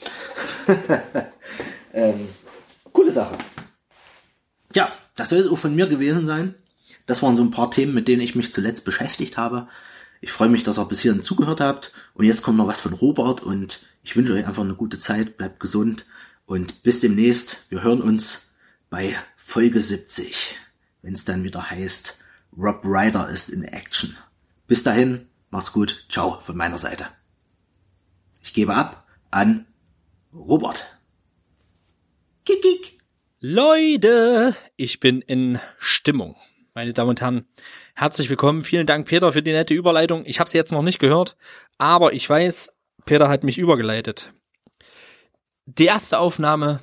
ähm, coole Sache. Ja, das soll es auch von mir gewesen sein. Das waren so ein paar Themen, mit denen ich mich zuletzt beschäftigt habe. Ich freue mich, dass ihr bis hierhin zugehört habt. Und jetzt kommt noch was von Robert und ich wünsche euch einfach eine gute Zeit. Bleibt gesund und bis demnächst. Wir hören uns bei Folge siebzig, wenn es dann wieder heißt, Rob Ryder ist in Action. Bis dahin, macht's gut. Ciao von meiner Seite. Ich gebe ab an Robert. Kick, kick. Leute, ich bin in Stimmung. Meine Damen und Herren, herzlich willkommen. Vielen Dank, Peter, für die nette Überleitung. Ich habe sie jetzt noch nicht gehört, aber ich weiß, Peter hat mich übergeleitet. Die erste Aufnahme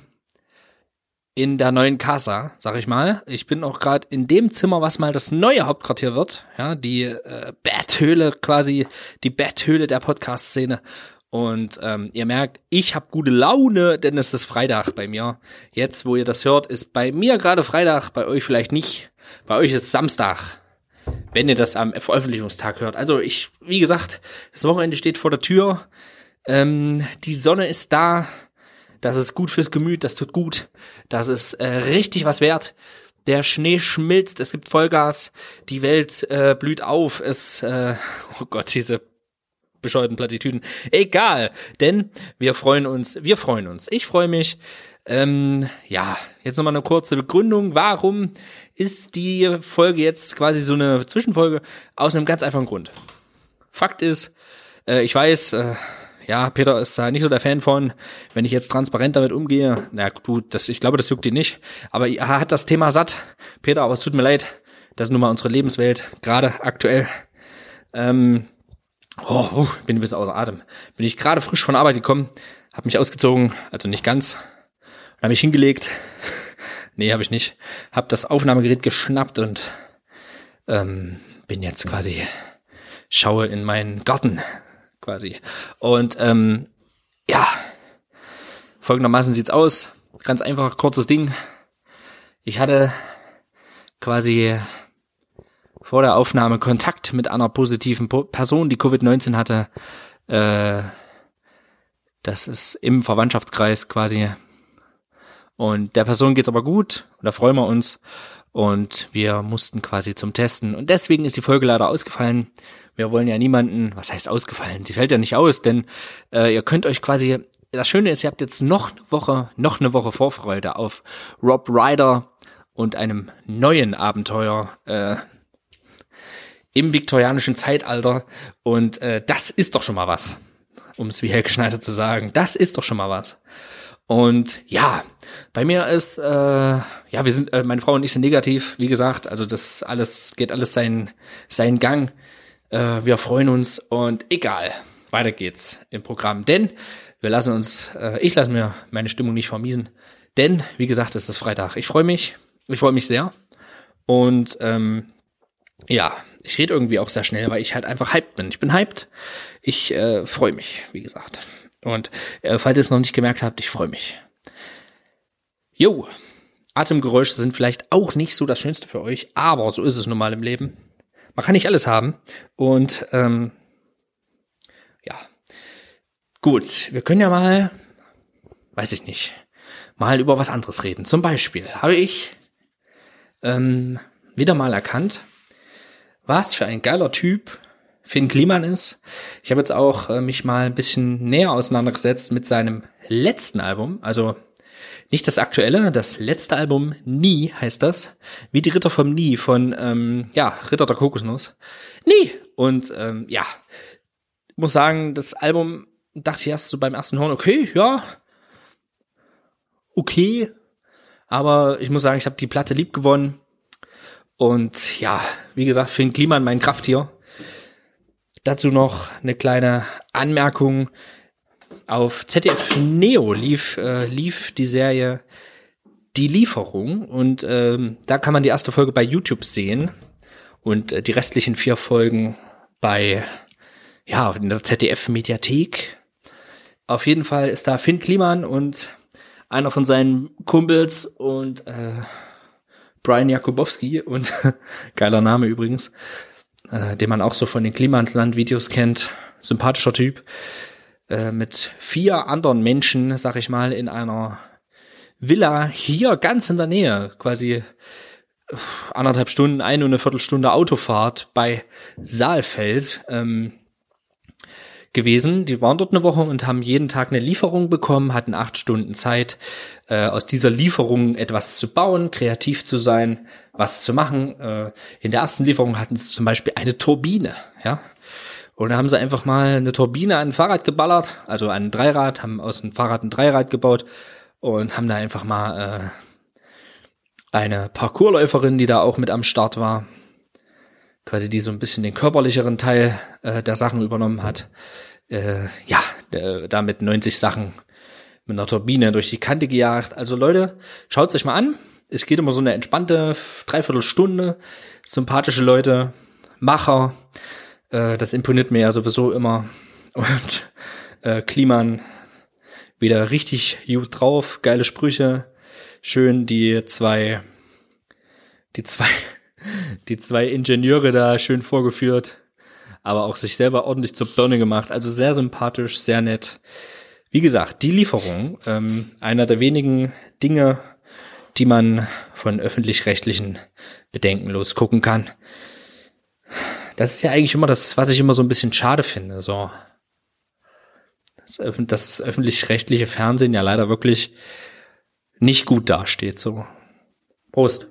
in der neuen Casa, sag ich mal. Ich bin auch gerade in dem Zimmer, was mal das neue Hauptquartier wird. Ja, die äh, Betthöhle quasi, die Betthöhle der Podcast-Szene. Und ähm, ihr merkt, ich habe gute Laune, denn es ist Freitag bei mir. Jetzt, wo ihr das hört, ist bei mir gerade Freitag, bei euch vielleicht nicht. Bei euch ist Samstag, wenn ihr das am Veröffentlichungstag hört. Also ich, wie gesagt, das Wochenende steht vor der Tür. Ähm, die Sonne ist da. Das ist gut fürs Gemüt, das tut gut. Das ist äh, richtig was wert. Der Schnee schmilzt, es gibt Vollgas. Die Welt äh, blüht auf. Es, äh, oh Gott, diese bescheuerten Plattitüden. Egal, denn wir freuen uns, wir freuen uns. Ich freue mich. Ähm, ja, jetzt nochmal eine kurze Begründung. Warum ist die Folge jetzt quasi so eine Zwischenfolge? Aus einem ganz einfachen Grund. Fakt ist, äh, ich weiß, äh, ja, Peter ist da nicht so der Fan von, wenn ich jetzt transparent damit umgehe. Na gut, das, ich glaube, das juckt ihn nicht. Aber er hat das Thema satt. Peter, aber es tut mir leid. Das ist nun mal unsere Lebenswelt, gerade aktuell. Ähm, Oh, uh, bin ein bisschen außer Atem. Bin ich gerade frisch von Arbeit gekommen, habe mich ausgezogen, also nicht ganz, und habe mich hingelegt. Nee, habe ich nicht. Habe das Aufnahmegerät geschnappt und ähm, bin jetzt quasi, schaue in meinen Garten quasi. Und ähm, ja, folgendermaßen sieht's aus. Ganz einfach, kurzes Ding. Ich hatte quasi vor der Aufnahme Kontakt mit einer positiven Person, die Covid neunzehn hatte. Äh, das ist im Verwandtschaftskreis quasi. Und der Person geht's aber gut. Und da freuen wir uns. Und wir mussten quasi zum Testen. Und deswegen ist die Folge leider ausgefallen. Wir wollen ja niemanden, was heißt ausgefallen? Sie fällt ja nicht aus, denn äh, ihr könnt euch quasi, das Schöne ist, ihr habt jetzt noch eine Woche, noch eine Woche Vorfreude auf Rob Ryder und einem neuen Abenteuer äh, im viktorianischen Zeitalter. Und äh, das ist doch schon mal was, um es wie Helge Schneider zu sagen. Das ist doch schon mal was. Und ja, bei mir ist, äh, ja, wir sind, äh, meine Frau und ich sind negativ, wie gesagt. Also das alles geht alles seinen seinen Gang. Äh, wir freuen uns und egal, weiter geht's im Programm. Denn wir lassen uns, äh, ich lasse mir meine Stimmung nicht vermiesen. Denn, wie gesagt, es ist Freitag. Ich freue mich, ich freue mich sehr. Und ähm, ja, ich rede irgendwie auch sehr schnell, weil ich halt einfach hyped bin. Ich bin hyped. Ich äh, freue mich, wie gesagt. Und äh, falls ihr es noch nicht gemerkt habt, ich freue mich. Jo, Atemgeräusche sind vielleicht auch nicht so das Schönste für euch, aber so ist es nun mal im Leben. Man kann nicht alles haben. Und ähm, ja, gut, wir können ja mal, weiß ich nicht, mal über was anderes reden. Zum Beispiel habe ich ähm, wieder mal erkannt, was für ein geiler Typ Finn Kliman ist. Ich habe jetzt auch äh, mich mal ein bisschen näher auseinandergesetzt mit seinem letzten Album, also nicht das aktuelle, das letzte Album, Nie heißt das, wie die Ritter vom Nie von, ähm, ja, Ritter der Kokosnuss. Nie! Und ähm, ja, muss sagen, das Album, dachte ich erst so beim ersten Hören, okay, ja, okay, aber ich muss sagen, ich habe die Platte lieb gewonnen. Und ja, wie gesagt, Finn Kliman, mein Krafttier. Dazu noch eine kleine Anmerkung. Auf Z D F Neo lief, äh, lief die Serie Die Lieferung. Und ähm, da kann man die erste Folge bei YouTube sehen. Und äh, die restlichen vier Folgen bei, ja, in der Z D F-Mediathek. Auf jeden Fall ist da Finn Kliman und einer von seinen Kumpels und äh, Brian Jakubowski und geiler Name übrigens, äh, den man auch so von den Klimansland-Videos kennt, sympathischer Typ, äh, mit vier anderen Menschen, sag ich mal, in einer Villa hier ganz in der Nähe, quasi anderthalb Stunden, eine und eine Viertelstunde Autofahrt bei Saalfeld ähm, gewesen. Die waren dort eine Woche und haben jeden Tag eine Lieferung bekommen, hatten acht Stunden Zeit, äh, aus dieser Lieferung etwas zu bauen, kreativ zu sein, was zu machen. Äh, in der ersten Lieferung hatten sie zum Beispiel eine Turbine, ja. Und da haben sie einfach mal eine Turbine an ein Fahrrad geballert, also an ein Dreirad, haben aus dem Fahrrad ein Dreirad gebaut und haben da einfach mal äh, eine Parkourläuferin, die da auch mit am Start war, quasi die so ein bisschen den körperlicheren Teil äh, der Sachen übernommen hat, äh, ja, der, da mit neunzig Sachen mit einer Turbine durch die Kante gejagt. Also Leute, schaut's euch mal an. Es geht immer so eine entspannte Dreiviertelstunde. Sympathische Leute, Macher, äh, das imponiert mir ja sowieso immer. Und äh, Kliman wieder richtig gut drauf, geile Sprüche, schön die zwei, die zwei die zwei Ingenieure da schön vorgeführt, aber auch sich selber ordentlich zur Birne gemacht. Also sehr sympathisch, sehr nett. Wie gesagt, die Lieferung, ähm, einer der wenigen Dinge, die man von Öffentlich-Rechtlichen bedenkenlos gucken kann. Das ist ja eigentlich immer das, was ich immer so ein bisschen schade finde. So, das, Öff- dass das öffentlich-rechtliche Fernsehen ja leider wirklich nicht gut dasteht. So, Prost.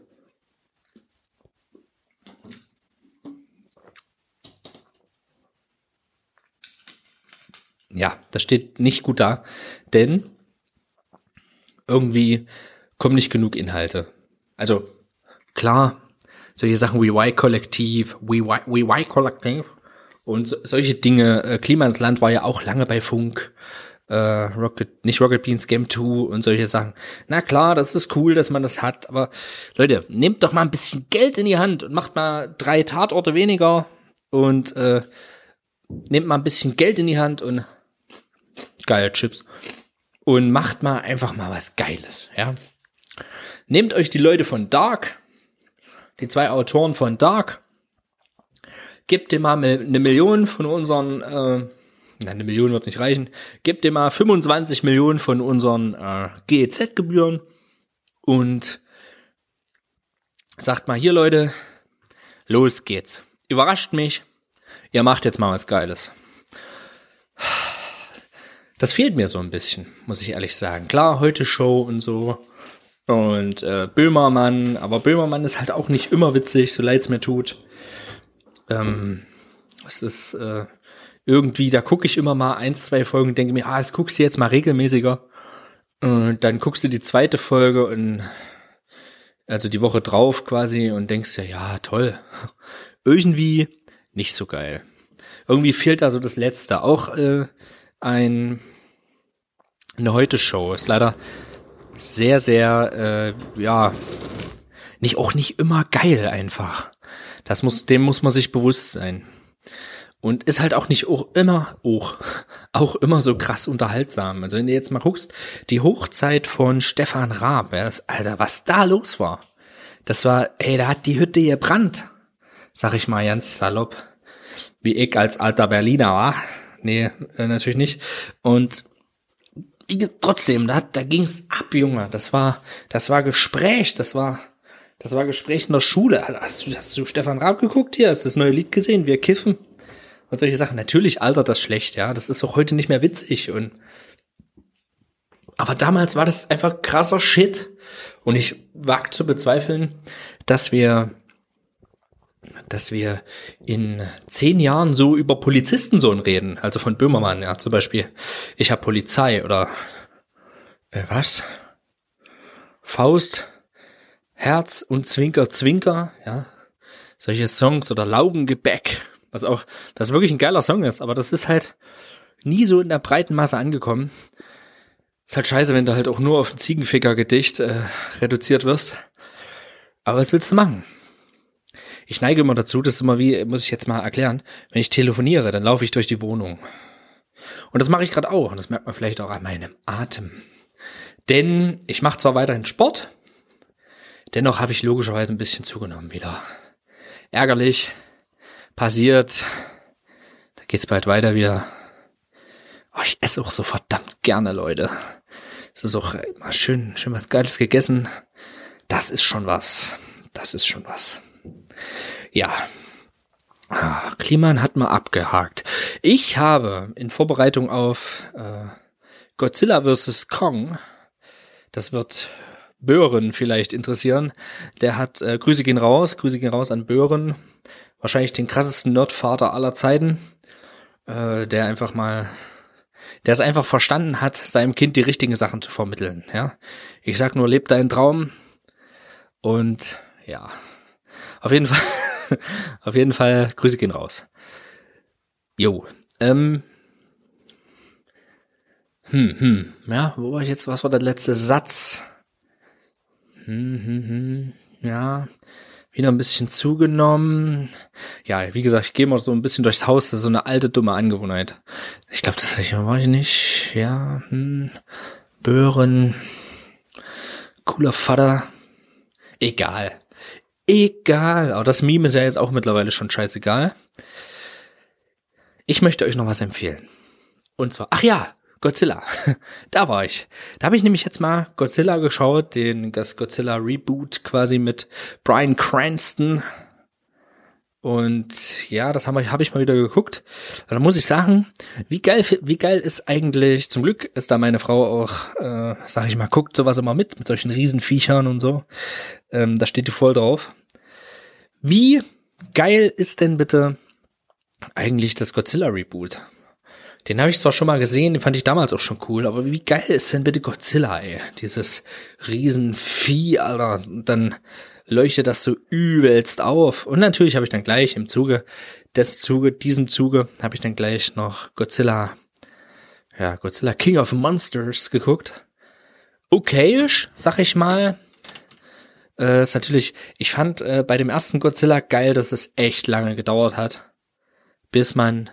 Ja, das steht nicht gut da, denn irgendwie kommen nicht genug Inhalte. Also klar, solche Sachen wie Y-Kollektiv, Y-Kollektiv und so, solche Dinge. Äh, Klimansland war ja auch lange bei Funk, äh, Rocket, nicht Rocket Beans Game zwei und solche Sachen. Na klar, das ist cool, dass man das hat, aber Leute, nehmt doch mal ein bisschen Geld in die Hand und macht mal drei Tatorte weniger und äh, nehmt mal ein bisschen Geld in die Hand und geil, Chips. und macht mal einfach mal was Geiles, ja. Nehmt euch die Leute von Dark, die zwei Autoren von Dark, gebt dem mal eine Million von unseren, äh, na, eine Million wird nicht reichen, gebt dem mal fünfundzwanzig Millionen von unseren äh, G E Z-Gebühren und sagt mal, hier Leute, los geht's. Überrascht mich, ihr macht jetzt mal was Geiles. Das fehlt mir so ein bisschen, muss ich ehrlich sagen. Klar, heute Show und so und äh, Böhmermann, aber Böhmermann ist halt auch nicht immer witzig, so leid's mir tut. Ähm, es ist äh, irgendwie, da gucke ich immer mal eins, zwei Folgen und denke mir, ah, das guckst du jetzt mal regelmäßiger. Und dann guckst du die zweite Folge und also die Woche drauf quasi und denkst dir, ja, toll. Irgendwie nicht so geil. Irgendwie fehlt da so das Letzte. Auch äh, ein eine Heute-Show ist leider sehr, sehr, äh, ja, nicht auch nicht immer geil einfach. Das muss, dem muss man sich bewusst sein. Und ist halt auch nicht auch immer, auch, auch immer so krass unterhaltsam. Also wenn du jetzt mal guckst, die Hochzeit von Stefan Raab, ja, das, Alter, was da los war. Das war, ey, da hat die Hütte gebrannt. Sag ich mal ganz salopp. Wie ich als alter Berliner war. Nee, äh, natürlich nicht. Und trotzdem, da, da ging's ab, Junge. Das war, das war Gespräch, das war, das war Gespräch in der Schule. Hast du, hast du Stefan Raab geguckt hier? Hast du das neue Lied gesehen? Wir kiffen. Und solche Sachen. Natürlich altert das schlecht, ja. Das ist auch heute nicht mehr witzig. Und aber damals war das einfach krasser Shit. Und ich wage zu bezweifeln, dass wir, dass wir in zehn Jahren so über Polizistensohn reden. Also von Böhmermann, ja. Zum Beispiel, ich hab Polizei oder äh, was? Faust, Herz und Zwinker, Zwinker, ja. Solche Songs oder Laugengebäck. Was auch, das wirklich ein geiler Song ist, aber das ist halt nie so in der breiten Masse angekommen. Ist halt scheiße, wenn du halt auch nur auf ein Ziegenficker-Gedicht äh, reduziert wirst. Aber was willst du machen? Ich neige immer dazu, das ist immer wie, muss ich jetzt mal erklären, wenn ich telefoniere, dann laufe ich durch die Wohnung. Und das mache ich gerade auch. Und das merkt man vielleicht auch an meinem Atem. Denn ich mache zwar weiterhin Sport, dennoch habe ich logischerweise ein bisschen zugenommen wieder. Ärgerlich. Passiert, da geht's bald weiter wieder. Oh, ich esse auch so verdammt gerne, Leute. Es ist auch immer schön, schön was Geiles gegessen. Das ist schon was. Das ist schon was. Ja. Ah, Kliman hat mal abgehakt. Ich habe in Vorbereitung auf äh, Godzilla versus. Kong, das wird Böhren vielleicht interessieren. Der hat, äh, Grüße gehen raus, Grüße gehen raus an Böhren. Wahrscheinlich den krassesten Nerdvater aller Zeiten, äh, der einfach mal, der es einfach verstanden hat, seinem Kind die richtigen Sachen zu vermitteln, ja. Ich sag nur, lebt deinen Traum und ja, auf jeden Fall, auf jeden Fall, Grüße gehen raus. Jo, ähm, hm, hm, ja, wo war ich jetzt, was war der letzte Satz? Hm, hm, hm, ja, wieder ein bisschen zugenommen. Ja, wie gesagt, ich gehe mal so ein bisschen durchs Haus. Das ist so eine alte, dumme Angewohnheit. Ich glaube, das war ich nicht. Ja, hm. Böhren. Cooler Vater. Egal. Egal. Aber das Meme ist ja jetzt auch mittlerweile schon scheißegal. Ich möchte euch noch was empfehlen. Und zwar, ach ja, Godzilla. Da war ich. Da habe ich nämlich jetzt mal Godzilla geschaut, den das Godzilla Reboot quasi mit Bryan Cranston. Und ja, das habe ich, hab ich mal wieder geguckt. Da muss ich sagen, wie geil, wie geil ist eigentlich, zum Glück ist da meine Frau auch, äh, sag ich mal, guckt sowas immer mit, mit solchen Riesenviechern und so. Ähm, da steht die voll drauf. Wie geil ist denn bitte eigentlich das Godzilla Reboot? Den habe ich zwar schon mal gesehen, den fand ich damals auch schon cool, aber wie geil ist denn bitte Godzilla, ey? Dieses Riesenvieh, Alter. Und dann leuchtet das so übelst auf. Und natürlich habe ich dann gleich im Zuge des Zuge, diesem Zuge, habe ich dann gleich noch Godzilla, ja, Godzilla King of Monsters geguckt. Okayisch, sag ich mal. Äh, ist natürlich, ich fand äh, bei dem ersten Godzilla geil, dass es echt lange gedauert hat, bis man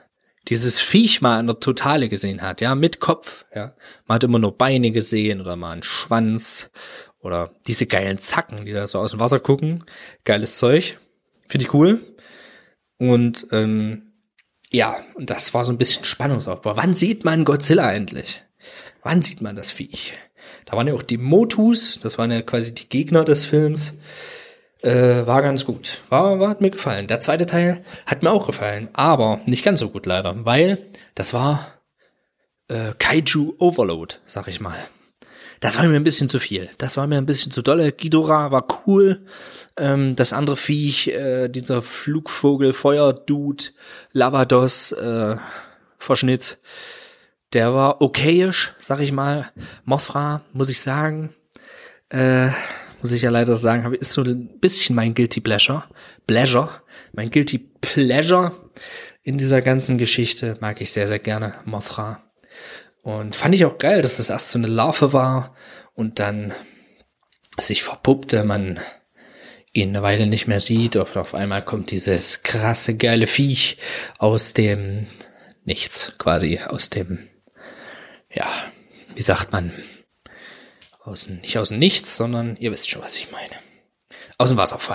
dieses Viech mal in der Totale gesehen hat, ja, mit Kopf, ja. Man hat immer nur Beine gesehen oder mal einen Schwanz oder diese geilen Zacken, die da so aus dem Wasser gucken. Geiles Zeug. Finde ich cool. Und, ähm, ja, und das war so ein bisschen Spannungsaufbau. Wann sieht man Godzilla endlich? Wann sieht man das Viech? Da waren ja auch die Motus, das waren ja quasi die Gegner des Films. Äh, war ganz gut. War, war, hat mir gefallen. Der zweite Teil hat mir auch gefallen, aber nicht ganz so gut leider, weil das war äh, Kaiju Overload, sag ich mal. Das war mir ein bisschen zu viel. Das war mir ein bisschen zu dolle. Ghidorah war cool. Ähm, das andere Viech, äh, dieser Flugvogel, Feuerdude, Lavados, äh, Verschnitt, der war okayisch, sag ich mal. Mothra, muss ich sagen, äh, muss ich ja leider sagen, ist so ein bisschen mein Guilty Pleasure. Pleasure. Mein Guilty Pleasure in dieser ganzen Geschichte mag ich sehr, sehr gerne, Mothra. Und fand ich auch geil, dass das erst so eine Larve war und dann sich verpuppte, man ihn eine Weile nicht mehr sieht und auf einmal kommt dieses krasse, geile Viech aus dem Nichts, quasi aus dem, ja, wie sagt man, Aus, nicht aus dem Nichts, sondern ihr wisst schon, was ich meine. Aus dem Wasserfall.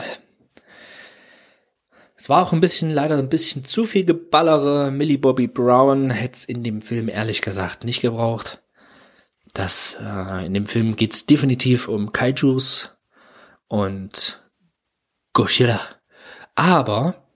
Es war auch ein bisschen, leider ein bisschen zu viel Geballere. Millie Bobby Brown hätte es in dem Film ehrlich gesagt nicht gebraucht. Das, äh, in dem Film geht es definitiv um Kaijus und Godzilla. Aber,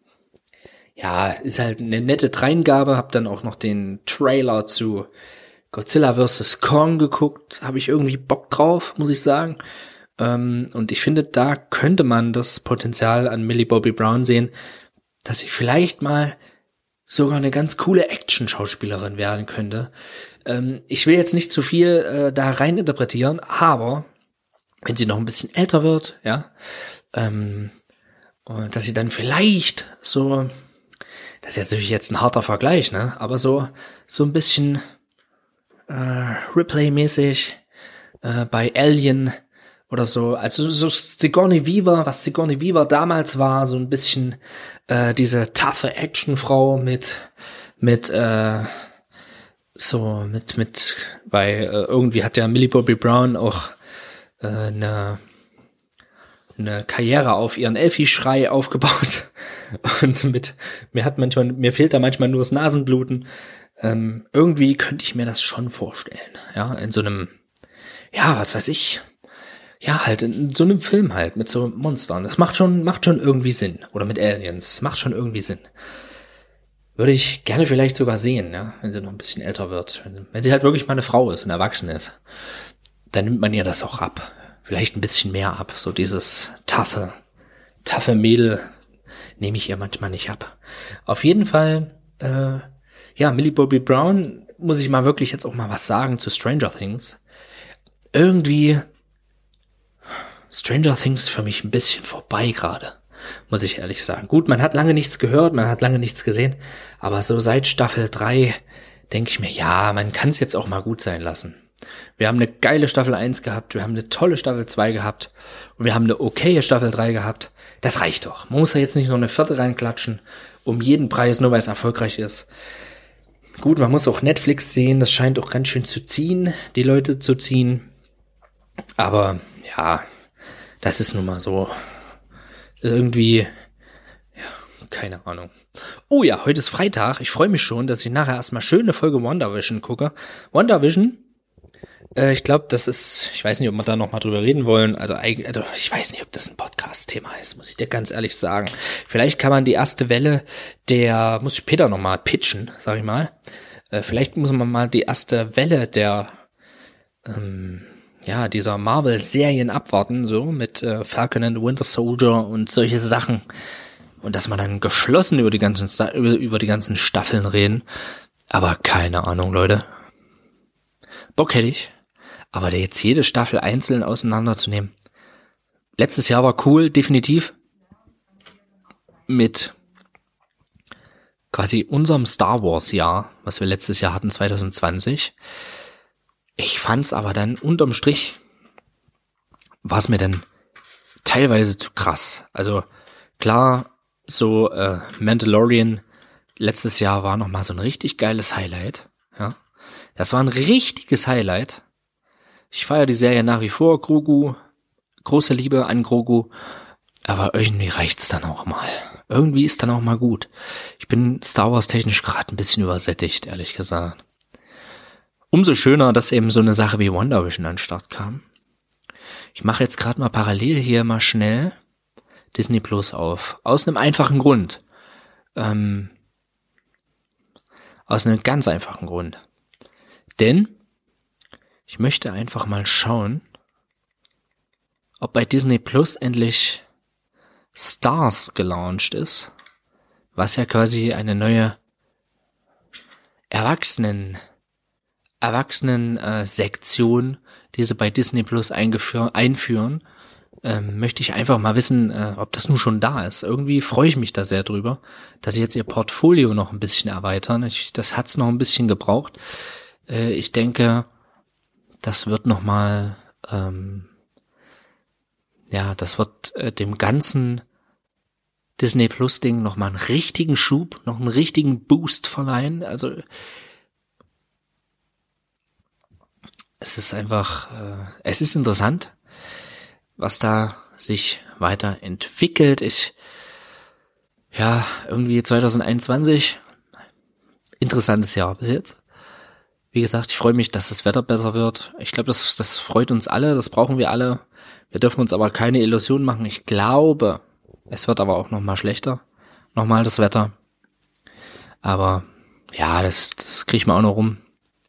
ja, ist halt eine nette Dreingabe. Hab dann auch noch den Trailer zu Godzilla versus. Kong geguckt, habe ich irgendwie Bock drauf, muss ich sagen. Ähm, und ich finde, da könnte man das Potenzial an Millie Bobby Brown sehen, dass sie vielleicht mal sogar eine ganz coole Action-Schauspielerin werden könnte. Ähm, ich will jetzt nicht zu viel äh, da rein interpretieren, aber wenn sie noch ein bisschen älter wird, ja, ähm, und dass sie dann vielleicht so, das ist jetzt natürlich jetzt ein harter Vergleich, ne, aber so so ein bisschen Äh, Ripley-mäßig äh, bei Alien oder so, also so Sigourney Weaver, was Sigourney Weaver damals war, so ein bisschen äh, diese taffe Actionfrau mit mit äh, so mit mit weil äh, irgendwie hat ja Millie Bobby Brown auch äh, eine eine Karriere auf ihren Elfi-Schrei aufgebaut und mit mir hat manchmal mir fehlt da manchmal nur das Nasenbluten. Ähm, irgendwie könnte ich mir das schon vorstellen, ja, in so einem, ja, was weiß ich, ja, halt in so einem Film halt, mit so Monstern, das macht schon, macht schon irgendwie Sinn, oder mit Aliens, macht schon irgendwie Sinn. Würde ich gerne vielleicht sogar sehen, ja, wenn sie noch ein bisschen älter wird, wenn, wenn sie halt wirklich mal eine Frau ist und erwachsen ist, dann nimmt man ihr das auch ab, vielleicht ein bisschen mehr ab, so dieses taffe, taffe Mädel nehme ich ihr manchmal nicht ab. Auf jeden Fall, äh, ja, Millie Bobby Brown, muss ich mal wirklich jetzt auch mal was sagen zu Stranger Things. Irgendwie Stranger Things für mich ein bisschen vorbei gerade, muss ich ehrlich sagen. Gut, man hat lange nichts gehört, man hat lange nichts gesehen, aber so seit Staffel drei denke ich mir, ja, man kann es jetzt auch mal gut sein lassen. Wir haben eine geile Staffel eins gehabt, wir haben eine tolle Staffel zwei gehabt und wir haben eine okaye Staffel drei gehabt. Das reicht doch. Man muss ja jetzt nicht noch eine vierte reinklatschen, um jeden Preis, nur weil es erfolgreich ist. Gut, man muss auch Netflix sehen, das scheint auch ganz schön zu ziehen, die Leute zu ziehen. Aber ja, das ist nun mal so. Irgendwie, ja, keine Ahnung. Oh ja, heute ist Freitag. Ich freue mich schon, dass ich nachher erstmal schön eine Folge WandaVision gucke. WandaVision, äh, ich glaube, das ist, ich weiß nicht, ob wir da noch mal drüber reden wollen. Also, also ich weiß nicht, ob das ein Podcast-Thema ist, muss ich dir ganz ehrlich sagen. Vielleicht kann man die erste Welle der, muss ich später noch mal pitchen, sag ich mal. Äh, vielleicht muss man mal die erste Welle der, ähm, ja, dieser Marvel-Serien abwarten, so mit äh, Falcon and Winter Soldier und solche Sachen. Und dass man dann geschlossen über die ganzen über, über die ganzen Staffeln reden. Aber keine Ahnung, Leute. Bock hätte ich. Aber da jetzt jede Staffel einzeln auseinanderzunehmen. Letztes Jahr war cool, definitiv. Mit quasi unserem Star Wars Jahr, was wir letztes Jahr hatten, zwanzig zwanzig. Ich fand's aber dann unterm Strich, war es mir dann teilweise zu krass. Also klar, so äh, Mandalorian letztes Jahr war nochmal so ein richtig geiles Highlight. Ja, das war ein richtiges Highlight. Ich feiere die Serie nach wie vor, Grogu, große Liebe an Grogu, aber irgendwie reicht's dann auch mal. Irgendwie ist dann auch mal gut. Ich bin Star Wars technisch gerade ein bisschen übersättigt, ehrlich gesagt. Umso schöner, dass eben so eine Sache wie WandaVision an den Start kam. Ich mache jetzt gerade mal parallel hier mal schnell Disney Plus auf. Aus einem einfachen Grund. Ähm, aus einem ganz einfachen Grund. Denn ich möchte einfach mal schauen, ob bei Disney Plus endlich Stars gelauncht ist, was ja quasi eine neue Erwachsenen Erwachsenen äh, Sektion, die sie bei Disney Plus eingeführ- einführen, ähm, möchte ich einfach mal wissen, äh, ob das nun schon da ist. Irgendwie freue ich mich da sehr drüber, dass sie jetzt ihr Portfolio noch ein bisschen erweitern. Ich, das hat's noch ein bisschen gebraucht. Äh, ich denke, das wird noch mal, ähm, ja, das wird äh, dem ganzen Disney Plus Ding noch mal einen richtigen Schub, noch einen richtigen Boost verleihen. Also es ist einfach, äh, es ist interessant, was da sich weiterentwickelt. Ich, ja, irgendwie zwanzig einundzwanzig, interessantes Jahr bis jetzt. Wie gesagt, ich freue mich, dass das Wetter besser wird. Ich glaube, das, das freut uns alle, das brauchen wir alle. Wir dürfen uns aber keine Illusionen machen. Ich glaube, es wird aber auch nochmal schlechter. Nochmal das Wetter. Aber ja, das, das kriege ich mal auch noch rum.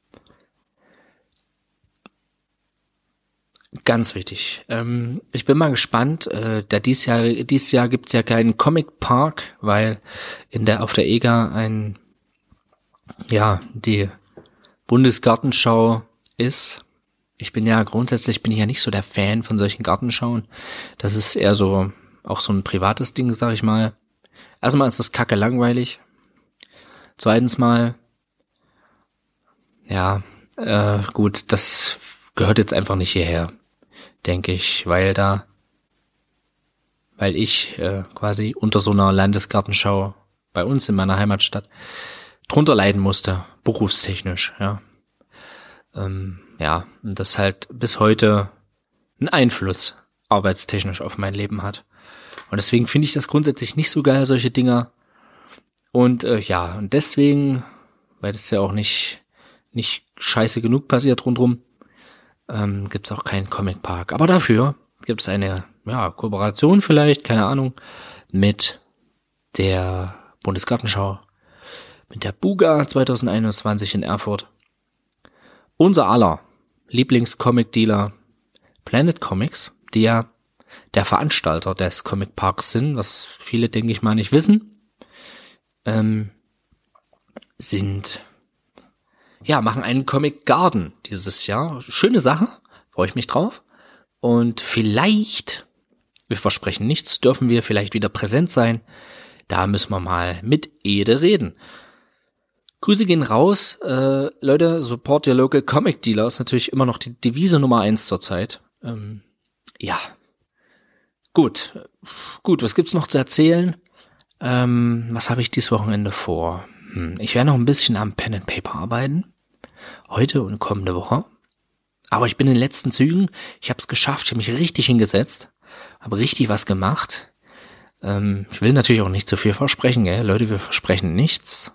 Ganz wichtig. Ähm, ich bin mal gespannt. Äh, da dies Jahr, dieses Jahr gibt's ja keinen Comic Park, weil in der auf der E G A ein, ja, die Bundesgartenschau ist. Ich bin ja grundsätzlich bin ich ja nicht so der Fan von solchen Gartenschauen. Das ist eher so auch so ein privates Ding, sag ich mal. Erstmal ist das kacke langweilig. Zweitens mal, ja, äh, gut, das gehört jetzt einfach nicht hierher, denke ich, weil da, weil ich äh, quasi unter so einer Landesgartenschau bei uns in meiner Heimatstadt drunter leiden musste, berufstechnisch, ja. Ähm, ja, und das halt bis heute einen Einfluss arbeitstechnisch auf mein Leben hat. Und deswegen finde ich das grundsätzlich nicht so geil, solche Dinger. Und äh, ja, und deswegen, weil das ja auch nicht nicht scheiße genug passiert rundrum, ähm, gibt's auch keinen Comic Park. Aber dafür gibt's eine ja Kooperation vielleicht, keine Ahnung, mit der Bundesgartenschau, mit der Buga zwanzig einundzwanzig in Erfurt. Unser aller Lieblings-Comic-Dealer Planet Comics, die ja der Veranstalter des Comic Parks sind, was viele, denke ich mal, nicht wissen, ähm, sind, ja, machen einen Comic Garden dieses Jahr. Schöne Sache, freue ich mich drauf. Und vielleicht, wir versprechen nichts, dürfen wir vielleicht wieder präsent sein. Da müssen wir mal mit Ede reden. Grüße gehen raus. Äh, Leute, support your local comic dealer ist natürlich immer noch die Devise Nummer eins zurzeit. Ähm, ja. Gut. Gut, was gibt's noch zu erzählen? Ähm, was habe ich dieses Wochenende vor? Hm, ich werde noch ein bisschen am Pen and Paper arbeiten. Heute und kommende Woche. Aber ich bin in den letzten Zügen. Ich habe es geschafft. Ich habe mich richtig hingesetzt. Habe richtig was gemacht. Ähm, ich will natürlich auch nicht zu viel versprechen, gell? Leute, wir versprechen nichts.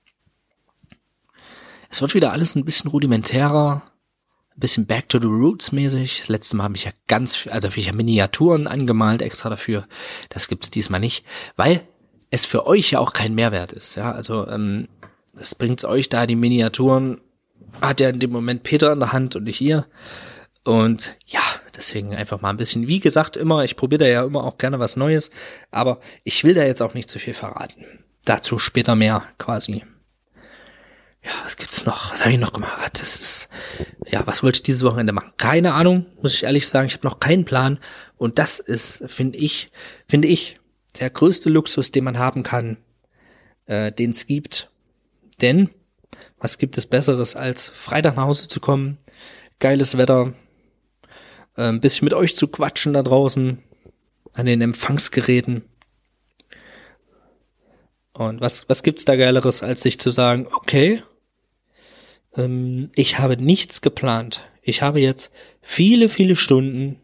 Es wird wieder alles ein bisschen rudimentärer, ein bisschen back to the roots mäßig. Das letzte Mal habe ich ja ganz, also habe ich ja Miniaturen angemalt extra dafür. Das gibt's diesmal nicht, weil es für euch ja auch kein Mehrwert ist. Ja, also ähm, das bringt's euch da, die Miniaturen hat ja in dem Moment Peter in der Hand und nicht ihr. Und ja, deswegen einfach mal ein bisschen, wie gesagt, immer, ich probiere da ja immer auch gerne was Neues, aber ich will da jetzt auch nicht zu viel verraten. Dazu später mehr quasi. Ja, was gibt's noch? Was habe ich noch gemacht? Das ist, ja, was wollte ich dieses Wochenende machen? Keine Ahnung, muss ich ehrlich sagen. Ich habe noch keinen Plan. Und das ist, finde ich, finde ich, der größte Luxus, den man haben kann, äh, den es gibt. Denn, was gibt es Besseres, als Freitag nach Hause zu kommen, geiles Wetter, äh, ein bisschen mit euch zu quatschen da draußen, an den Empfangsgeräten. Und was, was gibt's da Geileres, als sich zu sagen, okay, ähm, ich habe nichts geplant. Ich habe jetzt viele, viele Stunden,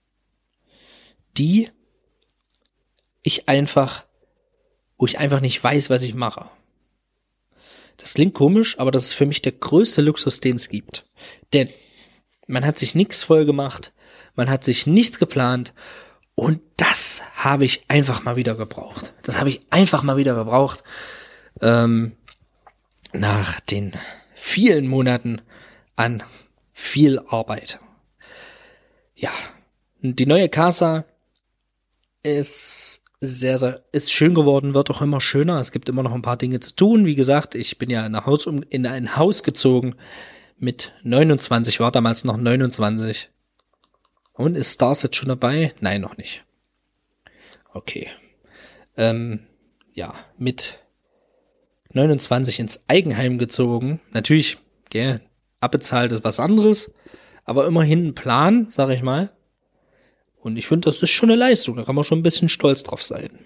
die ich einfach, wo ich einfach nicht weiß, was ich mache. Das klingt komisch, aber das ist für mich der größte Luxus, den es gibt. Denn man hat sich nichts voll gemacht, man hat sich nichts geplant und das habe ich einfach mal wieder gebraucht. Das habe ich einfach mal wieder gebraucht. Ähm, nach den vielen Monaten an viel Arbeit. Ja, die neue Casa ist sehr, sehr, ist schön geworden, wird auch immer schöner. Es gibt immer noch ein paar Dinge zu tun. Wie gesagt, ich bin ja in ein Haus, in ein Haus gezogen mit neunundzwanzig, war damals noch neunundzwanzig. Und ist Stars jetzt schon dabei? Nein, noch nicht. Okay. Ähm, ja, mit neunundzwanzig ins Eigenheim gezogen. Natürlich, gell, abbezahlt ist was anderes, aber immerhin ein Plan, sag ich mal. Und ich finde, das ist schon eine Leistung, da kann man schon ein bisschen stolz drauf sein.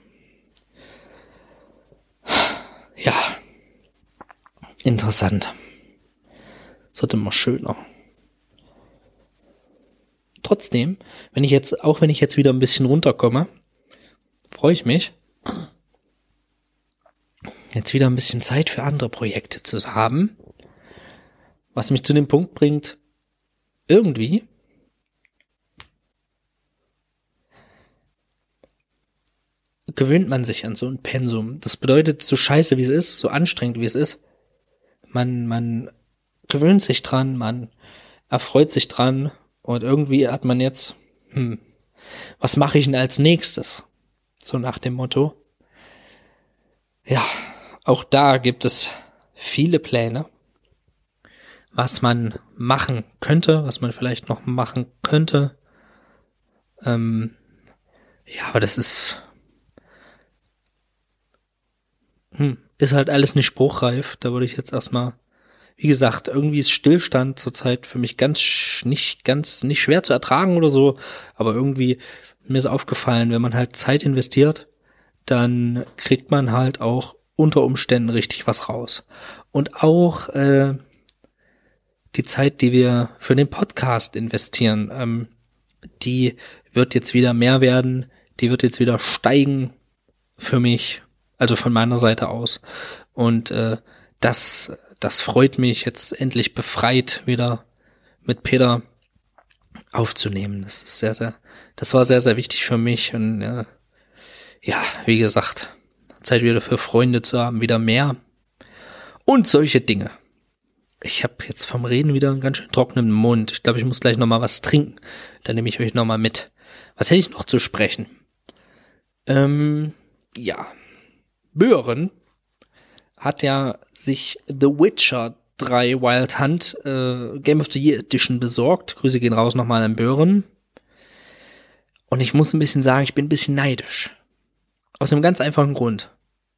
Ja, interessant. Es wird immer schöner. Trotzdem, wenn ich jetzt, auch wenn ich jetzt wieder ein bisschen runterkomme, freue ich mich, jetzt wieder ein bisschen Zeit für andere Projekte zu haben, was mich zu dem Punkt bringt, irgendwie gewöhnt man sich an so ein Pensum. Das bedeutet, so scheiße wie es ist, so anstrengend wie es ist, man, man gewöhnt sich dran, man erfreut sich dran und irgendwie hat man jetzt, hm, was mache ich denn als nächstes? So nach dem Motto. Ja, auch da gibt es viele Pläne, was man machen könnte, was man vielleicht noch machen könnte. Ähm, ja, aber das ist hm, ist halt alles nicht spruchreif. Da würde ich jetzt erstmal, wie gesagt, irgendwie ist Stillstand zurzeit für mich ganz sch- nicht ganz nicht schwer zu ertragen oder so, aber irgendwie mir ist aufgefallen, wenn man halt Zeit investiert, dann kriegt man halt auch unter Umständen richtig was raus. Und auch äh, die Zeit, die wir für den Podcast investieren, ähm, die wird jetzt wieder mehr werden, die wird jetzt wieder steigen für mich, also von meiner Seite aus. Und äh, das, das freut mich, jetzt endlich befreit wieder mit Peter aufzunehmen. Das ist sehr, sehr, das war sehr, sehr wichtig für mich. Und äh, ja, wie gesagt, Zeit wieder für Freunde zu haben, wieder mehr. Und solche Dinge. Ich habe jetzt vom Reden wieder einen ganz schön trockenen Mund. Ich glaube, ich muss gleich nochmal was trinken. Dann nehme ich euch nochmal mit. Was hätte ich noch zu sprechen? Ähm, ja. Böhren hat ja sich The Witcher drei Wild Hunt äh, Game of the Year Edition besorgt. Grüße gehen raus nochmal an Böhren. Und ich muss ein bisschen sagen, ich bin ein bisschen neidisch. Aus einem ganz einfachen Grund.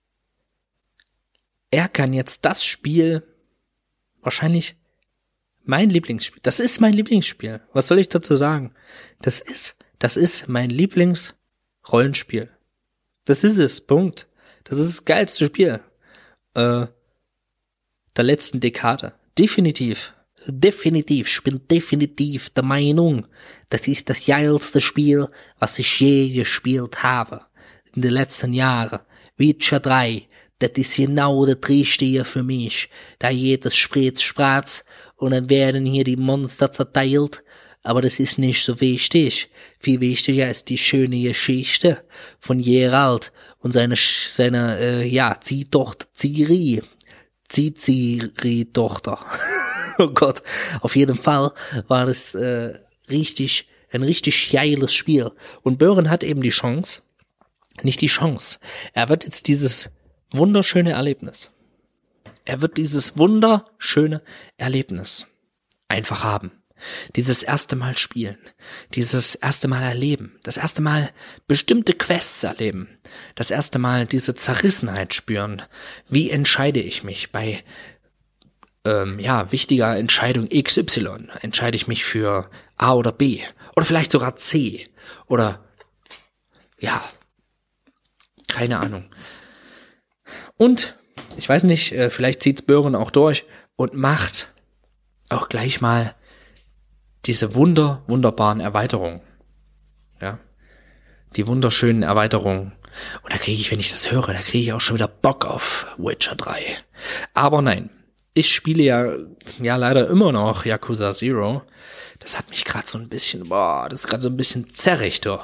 Er kann jetzt das Spiel, wahrscheinlich mein Lieblingsspiel, das ist mein Lieblingsspiel. Was soll ich dazu sagen? Das ist, das ist mein Lieblingsrollenspiel. Das ist es, Punkt. Das ist das geilste Spiel äh, der letzten Dekade. Definitiv. Definitiv. Ich bin definitiv der Meinung, das ist das geilste Spiel, was ich je gespielt habe. In den letzten Jahren. Witcher drei. Das ist genau das Richtige für mich. Da jedes Spritz Spratz und dann werden hier die Monster zerteilt. Aber das ist nicht so wichtig. Viel wichtiger ist die schöne Geschichte von Geralt und seine, seine, äh, ja, Ziehtochter Ciri. Ciri-Tochter. Oh Gott. Auf jeden Fall war das, äh, richtig, ein richtig geiles Spiel. Und Böhren hat eben die Chance, nicht die Chance. Er wird jetzt dieses wunderschöne Erlebnis. Er wird dieses wunderschöne Erlebnis einfach haben. Dieses erste Mal spielen. Dieses erste Mal erleben. Das erste Mal bestimmte Quests erleben. Das erste Mal diese Zerrissenheit spüren. Wie entscheide ich mich bei, ähm, ja, wichtiger Entscheidung X Y? Entscheide ich mich für A oder B? Oder vielleicht sogar C? Oder, ja, keine Ahnung. Und, ich weiß nicht, vielleicht zieht's Böhren auch durch und macht auch gleich mal diese wunder, wunderbaren Erweiterungen. Ja, die wunderschönen Erweiterungen. Und da kriege ich, wenn ich das höre, da kriege ich auch schon wieder Bock auf Witcher drei. Aber nein, ich spiele ja, ja leider immer noch Yakuza Zero. Das hat mich gerade so ein bisschen, boah, das ist gerade so ein bisschen zerrig, du.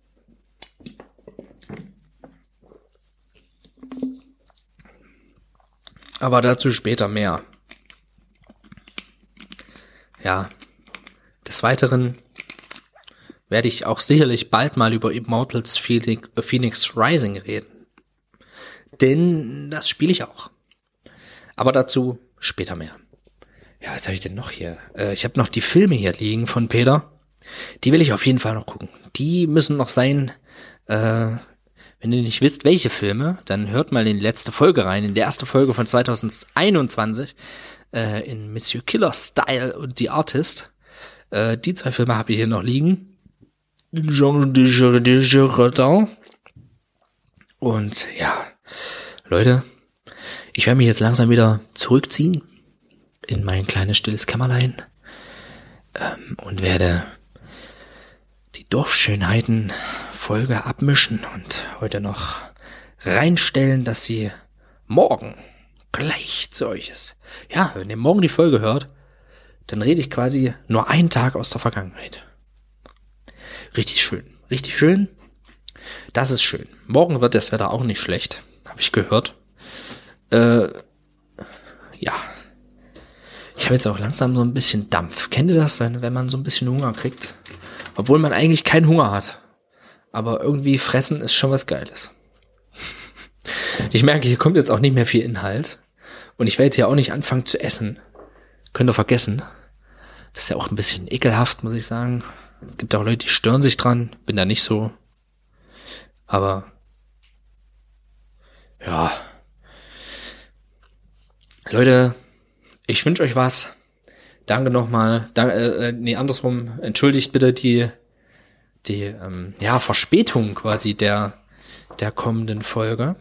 Aber dazu später mehr. Ja, des Weiteren werde ich auch sicherlich bald mal über Immortals Phoenix Rising reden. Denn das spiele ich auch. Aber dazu später mehr. Ja, was habe ich denn noch hier? Äh, ich habe noch die Filme hier liegen von Peter. Die will ich auf jeden Fall noch gucken. Die müssen noch sein. Äh, wenn ihr nicht wisst, welche Filme, dann hört mal in die letzte Folge rein. In die erste Folge von zwanzig einundzwanzig. Äh, in Monsieur Killer Style und The Artist. Äh, die zwei Filme habe ich hier noch liegen. Und ja, Leute, ich werde mich jetzt langsam wieder zurückziehen in mein kleines stilles Kämmerlein ähm, und werde die Dorfschönheiten-Folge abmischen und heute noch reinstellen, dass sie morgen gleich zu euch ist. Ja, wenn ihr morgen die Folge hört, dann rede ich quasi nur einen Tag aus der Vergangenheit. Richtig schön, richtig schön. Das ist schön. Morgen wird das Wetter auch nicht schlecht, habe ich gehört. Äh, ja. Ich habe jetzt auch langsam so ein bisschen Dampf. Kennt ihr das, wenn man so ein bisschen Hunger kriegt? Obwohl man eigentlich keinen Hunger hat. Aber irgendwie fressen ist schon was Geiles. Ich merke, hier kommt jetzt auch nicht mehr viel Inhalt. Und ich werde jetzt ja auch nicht anfangen zu essen. Könnt ihr vergessen. Das ist ja auch ein bisschen ekelhaft, muss ich sagen. Es gibt auch Leute, die stören sich dran. Bin da nicht so. Aber ja. Leute, ich wünsche euch was. Danke nochmal. Dank, äh, nee, andersrum. Entschuldigt bitte die die ähm, ja Verspätung quasi der der kommenden Folge.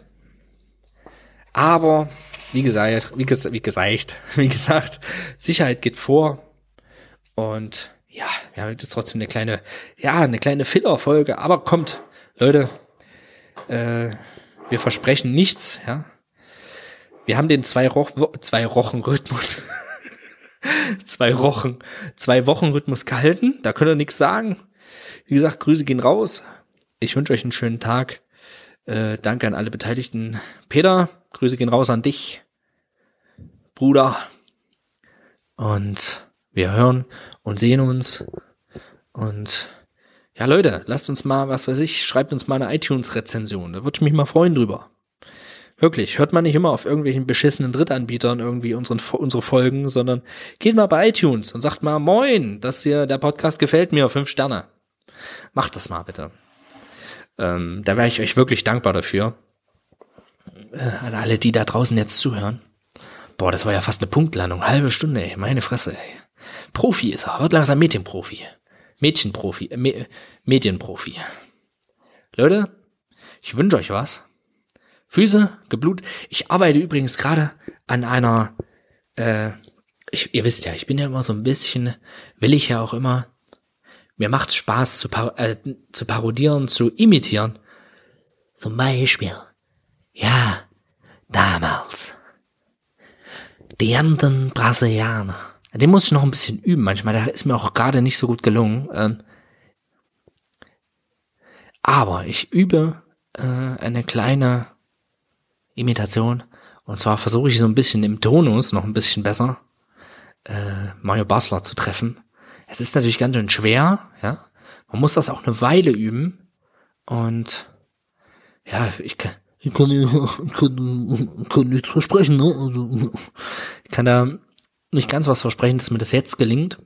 Aber wie gesagt, wie, ges- wie gesagt, wie gesagt, Sicherheit geht vor. Und ja, ja, das ist trotzdem eine kleine, ja, eine kleine Filler-Folge. Aber kommt, Leute, äh, wir versprechen nichts, ja. Wir haben den zwei Roch, zwei Wochen-Rhythmus, zwei Wochen, zwei Wochen-Rhythmus gehalten. Da könnt ihr nichts sagen. Wie gesagt, Grüße gehen raus. Ich wünsche euch einen schönen Tag. Äh, danke an alle Beteiligten. Peter, Grüße gehen raus an dich, Bruder. Und wir hören und sehen uns. Und ja, Leute, lasst uns mal, was weiß ich, schreibt uns mal eine iTunes-Rezension. Da würde ich mich mal freuen drüber. Wirklich, hört man nicht immer auf irgendwelchen beschissenen Drittanbietern irgendwie unseren, unsere Folgen, sondern geht mal bei iTunes und sagt mal, moin, das hier, der Podcast gefällt mir, fünf Sterne. Macht das mal bitte. Ähm, da wäre ich euch wirklich dankbar dafür. Äh, an alle, die da draußen jetzt zuhören. Boah, das war ja fast eine Punktlandung. Halbe Stunde, ey, meine Fresse, ey. Profi ist er, wird langsam Mädchenprofi. Mädchenprofi, äh, Me- Medienprofi. Leute, ich wünsche euch was. Füße, geblut. Ich arbeite übrigens gerade an einer, äh, ich, ihr wisst ja, ich bin ja immer so ein bisschen, will ich ja auch immer, mir macht's Spaß zu, par- äh, zu parodieren, zu imitieren. Zum Beispiel, ja, damals, die anderen Brasilianer. Den muss ich noch ein bisschen üben manchmal, der ist mir auch gerade nicht so gut gelungen. Ähm, aber ich übe äh, eine kleine Imitation. Und zwar versuche ich so ein bisschen im Tonus noch ein bisschen besser äh, Mario Basler zu treffen. Es ist natürlich ganz schön schwer, ja. Man muss das auch eine Weile üben. Und ja, ich kann, ich kann, kann, kann nichts versprechen, ne? Also ich kann da nicht ganz was versprechen, dass mir das jetzt gelingt.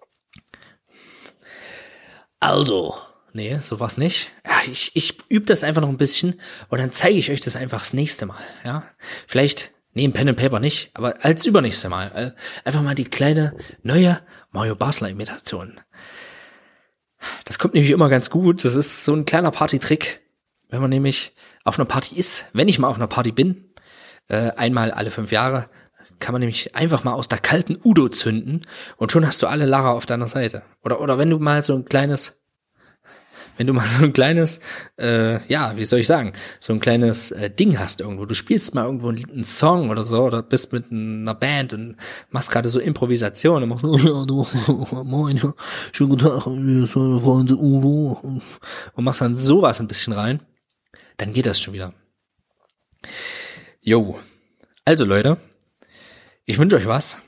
Also, nee, sowas nicht. Ja, ich, ich übe das einfach noch ein bisschen und dann zeige ich euch das einfach das nächste Mal, ja. Vielleicht, nee, im Pen and Paper nicht, aber als übernächste Mal. Einfach mal die kleine, neue Mario Basler Imitation. Das kommt nämlich immer ganz gut. Das ist so ein kleiner Partytrick, wenn man nämlich auf einer Party ist. Wenn ich mal auf einer Party bin, Äh, einmal alle fünf Jahre kann man nämlich einfach mal aus der kalten Udo zünden und schon hast du alle Lacher auf deiner Seite. Oder oder wenn du mal so ein kleines Wenn du mal so ein kleines, äh, ja, wie soll ich sagen, so ein kleines äh, Ding hast irgendwo. Du spielst mal irgendwo einen Song oder so oder bist mit einer Band und machst gerade so Improvisation und machst so, ja, du, moin, ja, schönen guten Tag, hier ist meine Freunde Udo. Und machst dann sowas ein bisschen rein, dann geht das schon wieder. Jo, also Leute, ich wünsche euch was.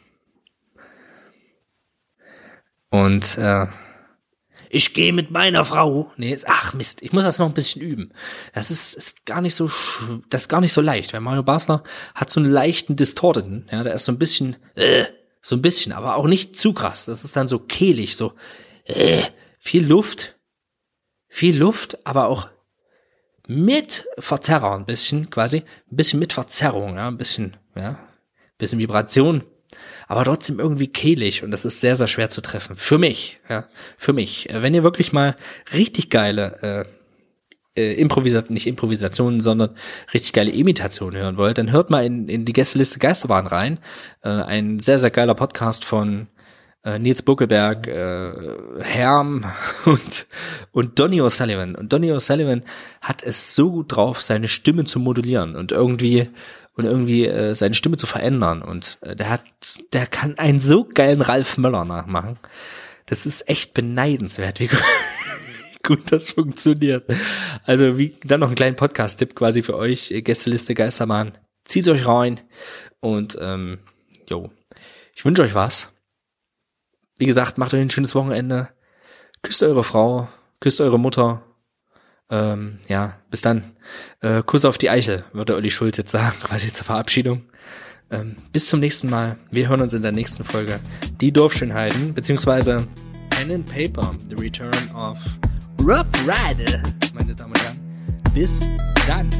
Und, äh, ich gehe mit meiner Frau. Nee, ach Mist, ich muss das noch ein bisschen üben. Das ist, ist gar nicht so, das ist gar nicht so leicht, weil Mario Basler hat so einen leichten Distorteden, ja, der ist so ein bisschen, äh, so ein bisschen, aber auch nicht zu krass. Das ist dann so kehlig, so, äh, viel Luft, viel Luft, aber auch mit Verzerrer ein bisschen, quasi, ein bisschen mit Verzerrung, ja, ein bisschen, ja, ein bisschen Vibration. Aber trotzdem irgendwie kehlig und das ist sehr, sehr schwer zu treffen. Für mich, ja, für mich. Wenn ihr wirklich mal richtig geile äh, äh, Improvisation, nicht Improvisationen, sondern richtig geile Imitationen hören wollt, dann hört mal in, in die Gästeliste Geisterbahn rein. Äh, ein sehr, sehr geiler Podcast von äh, Nils Buckelberg, äh, Herm und, und Donny O'Sullivan. Und Donny O'Sullivan hat es so gut drauf, seine Stimme zu modulieren und irgendwie und irgendwie äh, seine Stimme zu verändern. Und äh, der hat, der kann einen so geilen Ralf Möller nachmachen. Das ist echt beneidenswert, wie gut, gut das funktioniert. Also wie dann noch einen kleinen Podcast-Tipp quasi für euch, Gästeliste Geisterbahn. Zieht euch rein und ähm, jo, ich wünsche euch was. Wie gesagt, macht euch ein schönes Wochenende. Küsst eure Frau, küsst eure Mutter. Ähm, ja, bis dann. Äh, Kuss auf die Eichel, würde Olli Schulz jetzt sagen, quasi zur Verabschiedung. Ähm, bis zum nächsten Mal. Wir hören uns in der nächsten Folge. Die Dorfschönheiten, beziehungsweise Pen and Paper, The Return of Rob Rider, meine Damen und Herren. Bis dann.